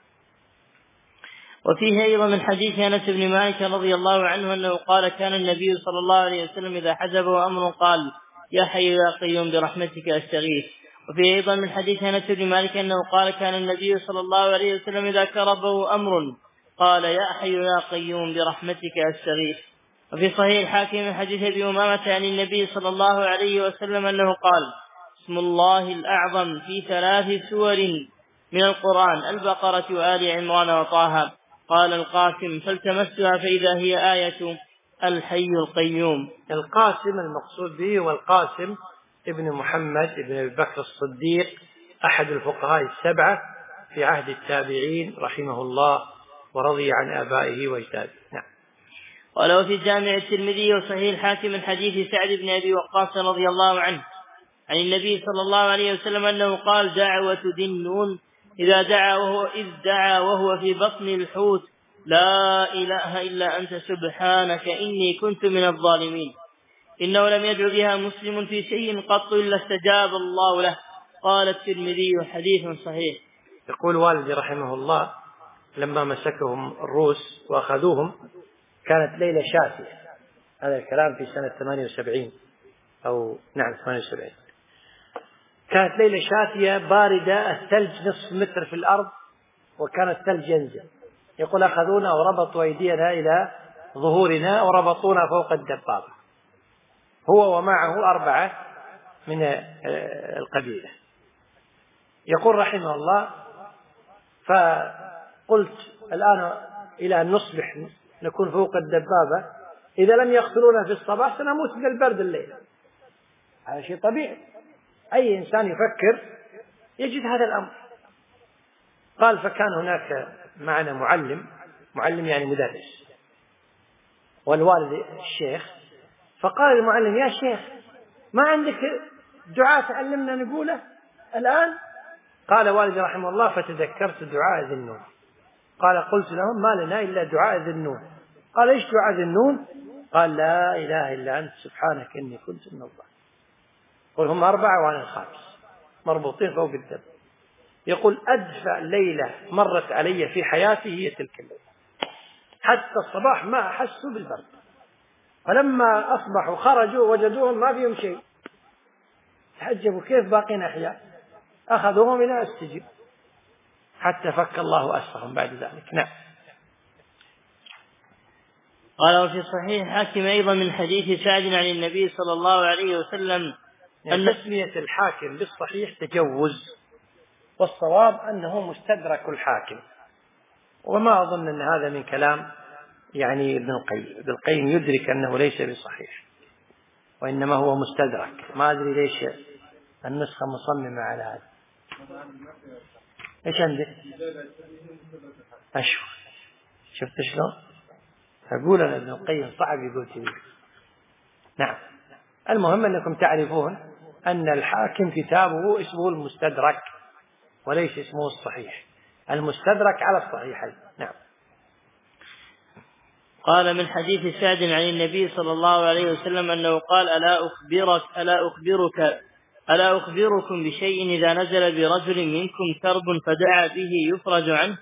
وفيه أيضا من حديث أنس بن مالك رضي الله عنه أنه قال كان النبي صلى الله عليه وسلم إذا حزبه أمر قال يا حي يا قيوم برحمتك أستغيث. وفيه أيضا من حديث أنس بن مالك أنه قال كان النبي صلى الله عليه وسلم إذا كربه أمر قال يا حي يا قيوم برحمتك أستغيث. وفي صحيح الحاكم من حديث أبي أمامة عن النبي صلى الله عليه وسلم أنه قال اسم الله الأعظم في ثلاث سور من القرآن البقرة وآل عمران وطه. قال القاسم فالتمستها فإذا هي آية الحي القيوم. القاسم المقصود به والقاسم ابن محمد ابن أبي بكر الصديق، أحد الفقهاء السبعة في عهد التابعين رحمه الله ورضي عن آبائه وأجداده. نعم. ولو في جامع الترمذي وصحيح الحاكم من حديث سعد بن أبي وقاص رضي الله عنه عن النبي صلى الله عليه وسلم أنه قال دعوة ذي النون إذا دعا وهو إذ دعا وهو في بطن الحوت لا إله إلا أنت سبحانك إني كنت من الظالمين، إنه لم يدع بها مسلم في شيء قط إلا استجاب الله له. قال الترمذي حديث صحيح. يقول والدي رحمه الله لما مسكهم الروس وأخذوهم كانت ليلة شاتية، هذا الكلام في سنة ثمانية وسبعين أو نعم ثمانية وسبعين، كانت ليلة شاتية باردة، الثلج نصف متر في الأرض وكان الثلج ينزل. يقول أخذونا وربطوا أيدينا إلى ظهورنا وربطونا فوق الدبابة، هو ومعه أربعة من القبيلة. يقول رحمه الله فقلت الآن إلى أن نصبح نكون فوق الدبابة، إذا لم يقتلونا في الصباح سنموت من البرد الليلة. هذا شيء طبيعي، أي إنسان يفكر يجد هذا الأمر. قال فكان هناك معنا معلم، معلم يعني مدرس، والوالد الشيخ، فقال المعلم يا شيخ ما عندك دعاء تعلمنا نقوله الآن؟ قال والدي رحمه الله فتذكرت دعاء ذي النون. قال قلت لهم ما لنا إلا دعاء ذي النون. قال إيش دعاء ذي النون؟ قال لا إله إلا أنت سبحانك إني كنت من الظالمين. قل هم أربعة وأنا الخامس مربوطين فوق الدب. يقول أدفع ليلة مرت علي في حياتي هي تلك الليلة، حتى الصباح ما أحسوا بالبرد، فلما أصبحوا خرجوا وجدوهم ما فيهم شيء، تعجبوا كيف باقين أحياء، أخذوهم إلى السجن حتى فك الله أسرهم بعد ذلك. نعم. قال وفي صحيح حاكم أيضا من حديث سعد عن النبي صلى الله عليه وسلم أن تسمية الحاكم بالصحيح تجوز، والصواب أنه مستدرك الحاكم، وما أظن أن هذا من كلام يعني ابن القيم. ابن القيم يدرك أنه ليس بصحيح وإنما هو مستدرك. ما أدري ليش النسخة مصممة على هذا. إيش عندك؟ أشوف شفت شلون؟ أقول أن ابن القيم صعب يقول كذا. نعم. المهم أنكم تعرفون أن الحاكم كتابه اسمه المستدرك وليس اسمه الصحيح، المستدرك على الصحيحين. نعم. قال من حديث سعد عن النبي صلى الله عليه وسلم أنه قال ألا أخبرك ألا أخبرك ألا أخبركم بشيء إذا نزل برجل منكم كرب فدعا به يفرج عنه؟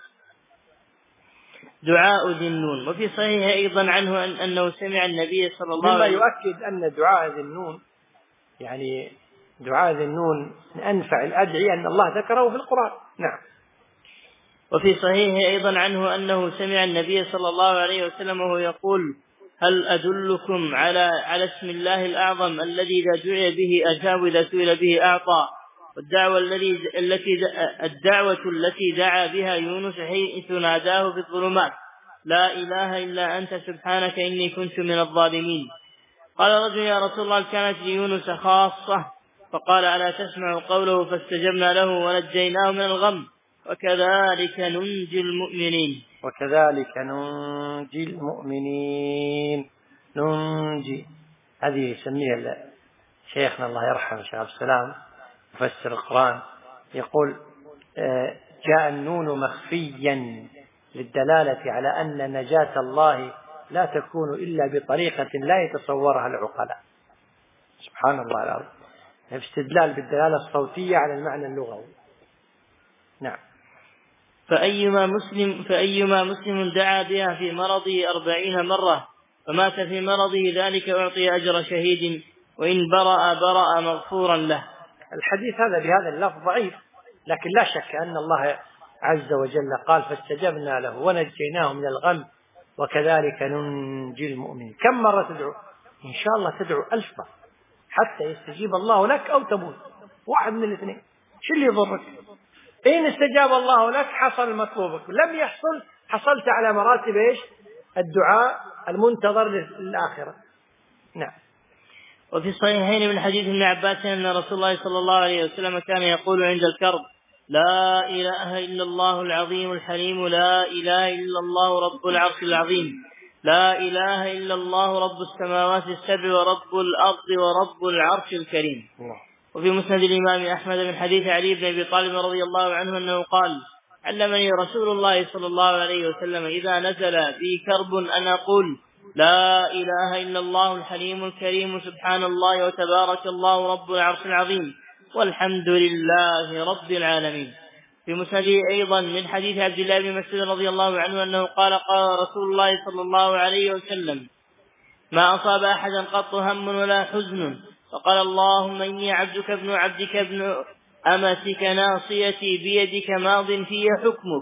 دعاء ذي النون. وفي صحيح أيضا عنه أن أنه سمع النبي صلى الله عليه وسلم مما يؤكد أن دعاء ذي النون يعني دعاء ذي النون من أنفع الأدعية أن الله ذكره في القرآن. نعم. وفي صحيح أيضا عنه أنه سمع النبي صلى الله عليه وسلم وهو يقول هل أدلكم على على اسم الله الأعظم الذي إذا دعي به أجاب وإذا سئل به أعطى، والدعوة الذي التي الدعوة التي دعا بها يونس حيث ناداه في الظلمات لا إله إلا أنت سبحانك إني كنت من الظالمين. قال رجل يا رسول الله كانت ليونس خاصة، فقال ألا تسمع قوله فاستجبنا له ونجيناه من الغم وكذلك ننجي المؤمنين. وكذلك ننجي المؤمنين. ننجي هذه يسميها شيخنا الله يرحمه شيخ عبد السلام مفسر القرآن، يقول جاء النون مخفيا للدلالة على أن نجاة الله لا تكون إلا بطريقة لا يتصورها العقلاء. سبحان الله العظيم، استدلال بالدلالة الصوتية على المعنى اللغوي. نعم. فأيما مسلم, فأيما مسلم دعا بها في مرضه أربعين مرة فمات في مرضه ذلك أعطي أجر شهيد وإن برأ برأ مغفورا له. الحديث هذا بهذا اللفظ ضعيف، لكن لا شك أن الله عز وجل قال فاستجبنا له ونجيناه من الغم وكذلك ننجي المؤمنين. كم مرة تدعو؟ إن شاء الله تدعو ألف مرة حتى يستجيب الله لك أو تموت، واحد من الاثنين. شو اللي يضرك؟ إن استجاب الله لك حصل مطلوبك، لم يحصل حصلت على مراتب إيش؟ الدعاء المنتظر للآخرة. نعم. وفي الصحيحين من حديث ابن عباس أن رسول الله صلى الله عليه وسلم كان يقول عند الكرب لا إله إلا الله العظيم الحليم لا إله إلا الله رب العرش العظيم لا إله إلا الله رب السماوات السبع ورب الأرض ورب العرش الكريم. وفي مسند الإمام أحمد من حديث علي بن أبي طالب رضي الله عنه أنه قال علمني رسول الله صلى الله عليه وسلم إذا نزل بي كرب أن أقول لا إله إلا الله الحليم الكريم سبحان الله وتبارك الله رب العرش العظيم والحمد لله رب العالمين. في مسند أيضا من حديث عبد الله بن مسعود رضي الله عنه أنه قال قال رسول الله صلى الله عليه وسلم ما أصاب أحدا قط هم ولا حزن فقال اللهم إني عبدك ابن عبدك ابن أمتك ناصيتي بيدك ماض في حكمك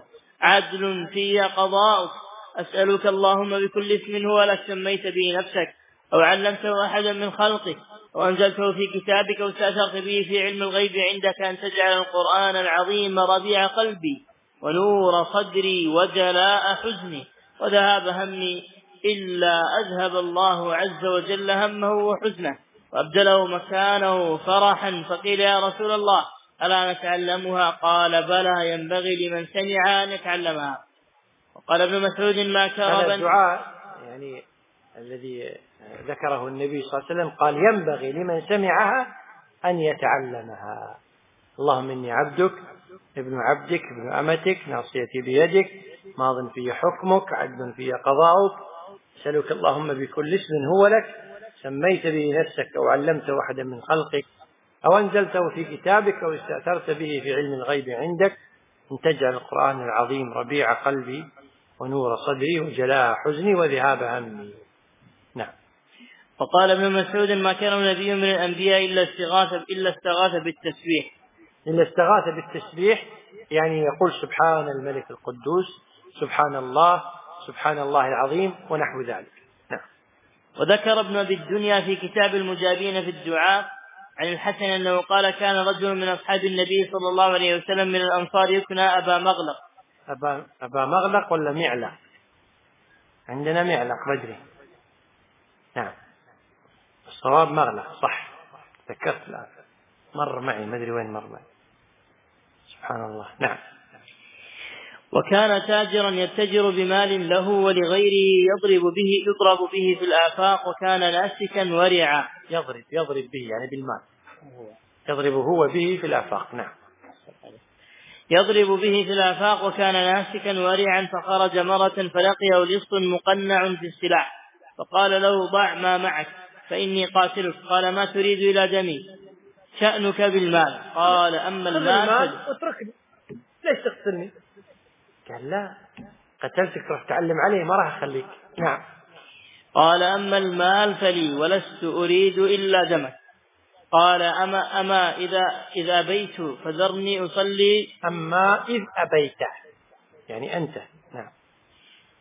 عدل في قضاؤك أسألك اللهم بكل اسم هو لك سميت به نفسك أو علمته أحدا من خلقك وأنزلته في كتابك واستأثرت به في علم الغيب عندك أن تجعل القرآن العظيم ربيع قلبي ونور صدري وجلاء حزني وذهاب همي إلا أذهب الله عز وجل همه وحزنه وأبدله مكانه فرحا. فقيل يا رسول الله ألا نتعلمها؟ قال بلى ينبغي لمن سمع أن يتعلمها. وقال ابن مسعود ما كربا هذا الدعاء يعني الذي ذكره النبي صلى الله عليه وسلم قال ينبغي لمن سمعها أن يتعلمها. اللهم إني عبدك ابن عبدك ابن أمتك ناصيتي بيدك ماض في حكمك عدل في قضاؤك أسألك اللهم بكل اسم هو لك سميت به نفسك أو علمته أحدا من خلقك أو أنزلته في كتابك أو استأثرت به في علم الغيب عندك أن تجعل القرآن العظيم ربيع قلبي ونور صدري وجلاء حزني وذهاب همي. نعم. وقال ابن مسعود ما كان نبي من الأنبياء إلا استغاث إلا استغاث بالتسبيح إلا استغاث بالتسبيح يعني يقول سبحان الملك القدوس سبحان الله سبحان الله العظيم ونحو ذلك. نعم. وذكر ابن أبي الدنيا في كتاب المجابين في الدعاء عن الحسن أنه قال كان رجل من أصحاب النبي صلى الله عليه وسلم من الأنصار يكنى أبا مغلق. أبا, أبا مغلق ولا معلق؟ عندنا معلق بدري. نعم الصواب مغلق صح، ذكرت الآن مر معي ما أدري وين مر معي. سبحان الله. نعم. وكان تاجرا يتجر بمال له ولغيره يضرب به يضرب به في الآفاق وكان ناسكا ورعا. يضرب يضرب به يعني بالمال يضرب هو به في الآفاق. نعم. يضرب به في الآفاق وكان ناسكا ورعا فخرج مرة فلقيه لص مقنع في السلاح فقال له ضع ما معك فإني قاتلك. قال ما تريد إلى دمي؟ شأنك بالمال. قال أما المال اتركني ليش تقتلني؟ قال لا قتلتك تروح تعلم عليه ما راح أخليك. نعم. قال أما المال فلي ولست أريد إلا دمك. قال أما, أما إذا, إذا أبيت فذرني أصلي. أما إذ أبيت يعني أنت. نعم.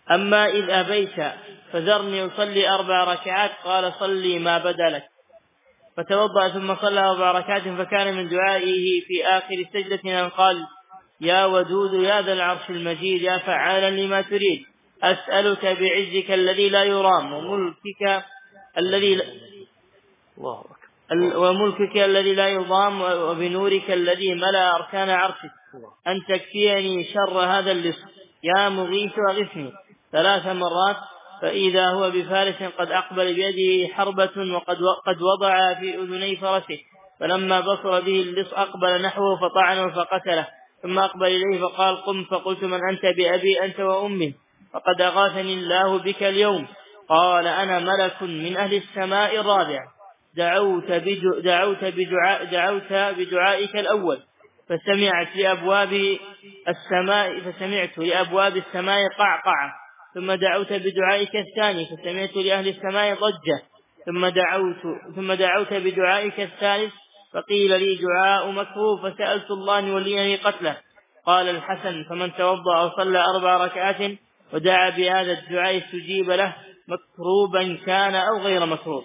أما إذ أبيت فذرني أصلي أربع ركعات قال صلي ما بدا لك. فتوضأ ثم صلى أربع ركعات فكان من دعائه في آخر السجدة أن قال يا ودود يا ذا العرش المجيد يا فعالا لما تريد أسألك بعزك الذي لا يرام وملكك الذي الله أكبر وملكك الذي لا يضام وبنورك الذي ملأ أركان عرشك أن تكفيني شر هذا اللص يا مغيث أغثني ثلاث مرات. فإذا هو بفارس قد أقبل بيده حربة وقد قد وضع في أذني فرسه فلما بصر به اللص أقبل نحوه فطعنه فقتله ثم أقبل إليه فقال قم فقلت من أنت بأبي أنت وأمي فقد أغاثني الله بك اليوم. قال أنا ملك من أهل السماء الرابع دعوت دعوت بدعاء دعوت بدعائك الأول فسمعت لأبواب السماء فسمعت لأبواب السماء قعقعة ثم دعوت بدعائك الثاني فسمعت لأهل السماء ضجة ثم دعوت ثم دعوت بدعائك الثالث فقيل لي دعاء مكروه فسألت الله أن يوليني قتله. قال الحسن فمن توضأ وصلى أربع ركعات ودعا بهذا الدعاء استجيب له مكروبا كان أو غير مكروب.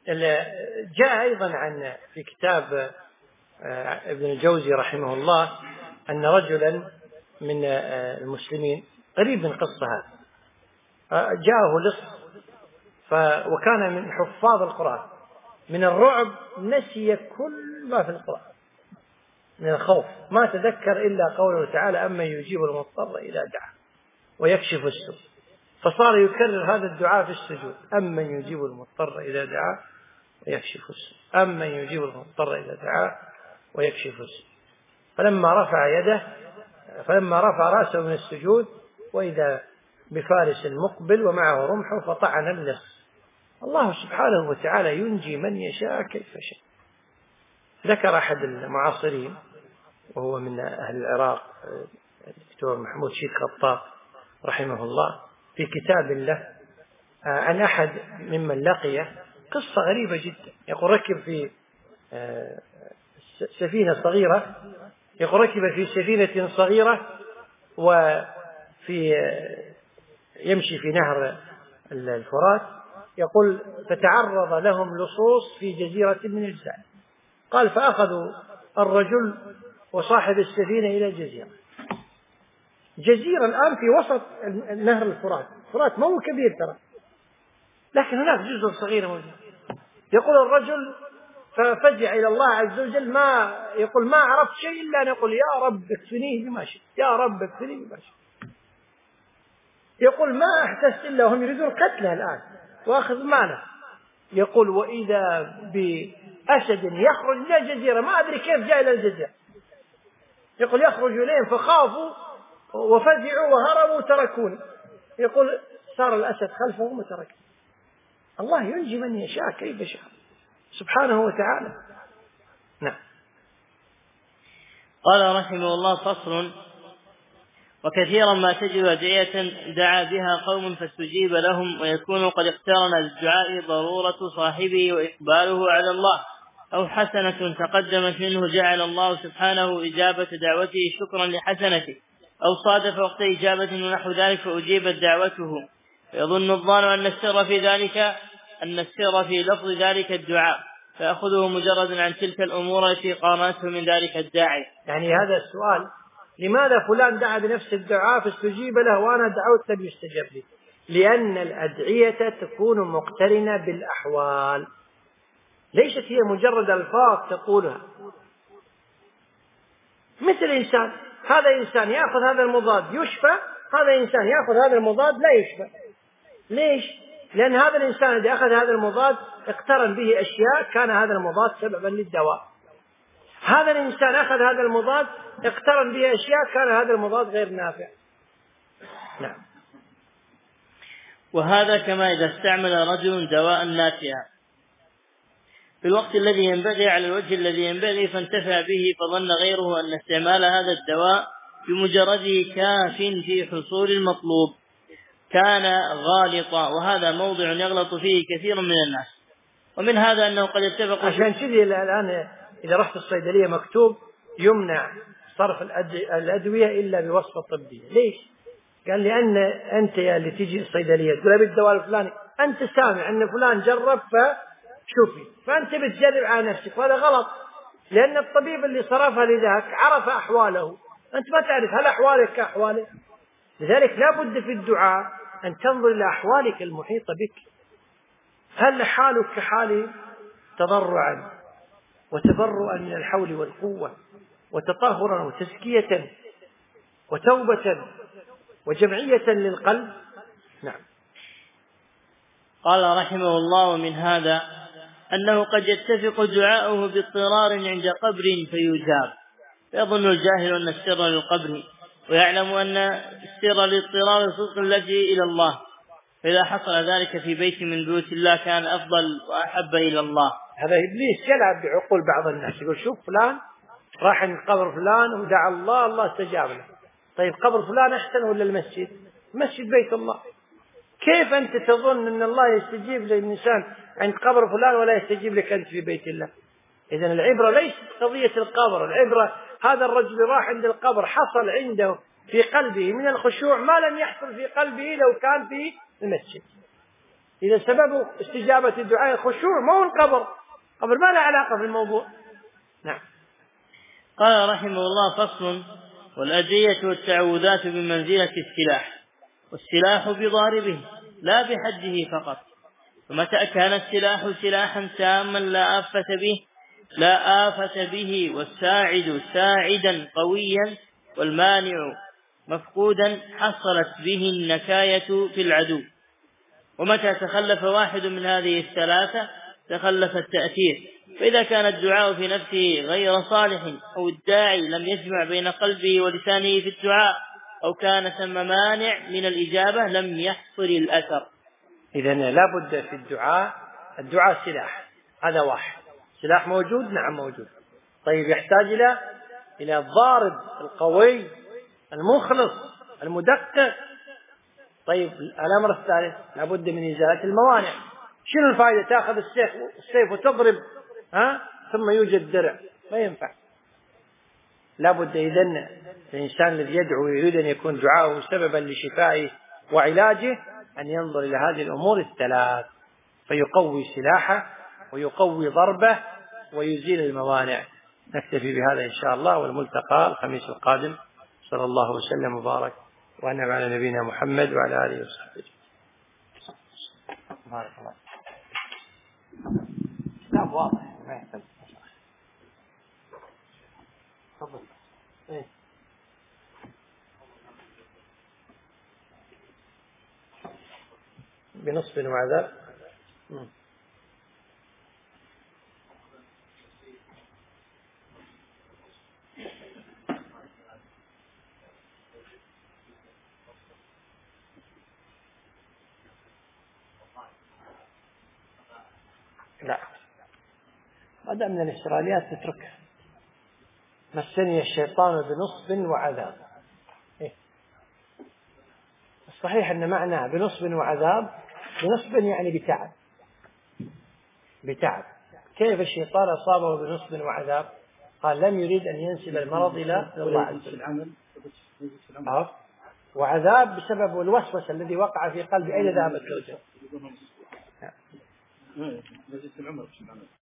جاء أيضا عن في كتاب ابن الجوزي رحمه الله أن رجلا من المسلمين قريب من قصة هذا جاءه لص وكان من حفاظ القرآن من الرعب نسي كل ما في القرآن من الخوف ما تذكر إلا قوله تعالى أما يجيب المضطر إذا دعا ويكشف السوء فصار يكرر هذا الدعاء في السجود أما يجيب المضطر إذا دعا ويكشف السوء أما يجيب المضطر إذا دعا ويكشف السوء. فلما رفع يده فلما رفع رأسه من السجود وإذا بفارس مقبل ومعه رمحه فطعن اللص. الله سبحانه وتعالى ينجي من يشاء كيف شاء. ذكر أحد المعاصرين وهو من أهل العراق الدكتور محمود شيخ خطاب رحمه الله في كتاب له عن أحد ممن لقيه قصة غريبة جدا. يقول ركب في سفينة صغيرة يقول ركب في سفينة صغيرة وفي يمشي في نهر الفرات يقول فتعرض لهم لصوص في جزيرة من الجزائر. قال فأخذوا الرجل وصاحب السفينة إلى الجزيرة. جزيرة الآن في وسط نهر الفرات. الفرات ما هو كبير ترى لكن هناك جزر صغيرة موجودة. يقول الرجل ففزع إلى الله عز وجل ما يقول ما عرفت شيء إلا أن يقول يا رب اكفنيه بما شئت يا رب اكفنيه بما شئت. يقول ما أحسست إلا وهم يريدون قتله الآن وأخذ معنا. يقول وإذا بأسد يخرج إلى الجزيرة ما أدري كيف جاء إلى الجزيرة. يقول يخرج إليهم فخافوا وفزعوا وهربوا وتركوني. يقول صار الأسد خلفهم وتركهم. الله ينجي من يشاء كيف شاء سبحانه وتعالى. نعم. قال رحمه الله فصل وكثيرا ما تجد أدعية دعا بها قوم فاستجيب لهم ويكون قد اقترن بالدعاء ضرورة صاحبه وإقباله على الله أو حسنة تقدمت منه جعل الله سبحانه إجابة دعوته شكرا لحسنته أو صادف وقت إجابة ونحو ذلك فأجيبت دعوته. ويظن الظان أن السر في ذلك أن السر في لفظ ذلك الدعاء فأخذه مجردا عن تلك الأمور التي قامته من ذلك الداعي. يعني هذا السؤال لماذا فلان دعا بنفس الدعاء فاستجيب له وأنا دعوت لم يستجب لي؟ لأن الأدعية تكون مقترنة بالأحوال ليست هي مجرد ألفاظ تقولها. مثل إنسان هذا إنسان يأخذ هذا المضاد يشفى هذا إنسان يأخذ هذا المضاد لا يشفى. ليش؟ لأن هذا الإنسان الذي أخذ هذا المضاد اقترن به أشياء كان هذا المضاد سببا للدواء. هذا الإنسان أخذ هذا المضاد اقترن به أشياء كان هذا المضاد غير نافع. نعم. وهذا كما إذا استعمل رجل دواء نافعا في الوقت الذي ينبغي على الوجه الذي ينبغي فانتفع به فظن غيره أن استعمال هذا الدواء بمجرده كاف في حصول المطلوب كان غالطا وهذا موضع يغلط فيه كثير من الناس. ومن هذا أنه قد اتفق عشان كذي الآن إذا رحت الصيدلية مكتوب يمنع صرف الأدوية إلا بوصفة طبية. ليش؟ قال لي أن أنت يا اللي تجي الصيدلية تقول أبي الدواء الفلاني، أنت سامع أن فلان جرب فشوفي، فأنت بتجرب على نفسك، وهذا غلط، لأن الطبيب اللي صرفها لذاك عرف أحواله، أنت ما تعرف هل أحوالك كأحواله. لذلك لا بد في الدعاء أن تنظر إلى أحوالك المحيطة بك، هل حالك كحالي تضرعا وتبرؤا من الحول والقوة وتطهرا وتزكية وتوبة وجمعية للقلب؟ نعم. قال رحمه الله: ومن هذا أنه قد يتفق دعاؤه باضطرار عند قبر فيجاب، فيظن الجاهل أن السر للقبر، ويعلم أن السر للاضطرار صدق اللجئ إلى الله، فإذا حصل ذلك في بيت من بيوت الله كان أفضل وأحب إلى الله. هذا إبليس يلعب بعقول بعض الناس، يقول شوف فلان راح عند قبر فلان ودعا الله، الله استجاب له. طيب قبر فلان أحسن ولا المسجد؟ مسجد بيت الله. كيف أنت تظن أن الله يستجيب للإنسان عند قبر فلان ولا يستجيب لك أنت في بيت الله؟ إذن العبرة ليست قضية القبر، العبرة هذا الرجل راح عند القبر حصل عنده في قلبه من الخشوع ما لم يحصل في قلبه لو كان في المسجد. إذا سبب استجابة الدعاء الخشوع ما هو القبر، قبر ما له علاقة في الموضوع. نعم. قال رحمه الله: فصل: والأدعية والتعوذات بمنزلة السلاح، والسلاح بضاربه لا بحده فقط، فمتى كان السلاح سلاحا تاما لا آفة به لا آفة به والساعد ساعدا قويا والمانع مفقودا حصلت به النكاية في العدو، ومتى تخلف واحد من هذه الثلاثة تخلف التأثير. فإذا كان الدعاء في نفسه غير صالح أو الداعي لم يجمع بين قلبه ولسانه في الدعاء أو كان ثم مانع من الإجابة لم يحصل الأثر. إذن لا بد في الدعاء، الدعاء سلاح، هذا واحد، سلاح موجود، نعم موجود. طيب يحتاج إلى إلى الضارب القوي المخلص المدقق. طيب الأمر الثالث لا بد من إزالة الموانع. شنو الفائدة تأخذ السيف السيف وتضرب ها ثم يوجد درع؟ ما ينفع. لا بد إذن الإنسان الذي يدعو ويريد أن يكون دعاؤه سببا لشفائه وعلاجه أن ينظر إلى هذه الأمور الثلاث، فيقوي سلاحه ويقوي ضربه ويزيل الموانع. نكتفي بهذا إن شاء الله، والملتقى الخميس القادم. صلى الله وسلم وبارك وأنعم على نبينا محمد وعلى آله وصحبه. بارك الله. لا واضح ما يحتاج. تفضل. إيه. بنصب وعذاب. لا، هذا من الإسرائيليات تتركها. مسني الشيطان بنصب وعذاب. إيه؟ الصحيح أن معناه بنصب وعذاب، بنصب يعني بتعب، بتعب. كيف الشيطان أصابه بنصب وعذاب؟ قال لم يريد أن ينسب المرض إلى الله عز وجل، وعذاب بسبب الوسوسة الذي وقع في قلبه. أين ذهبت زوجته؟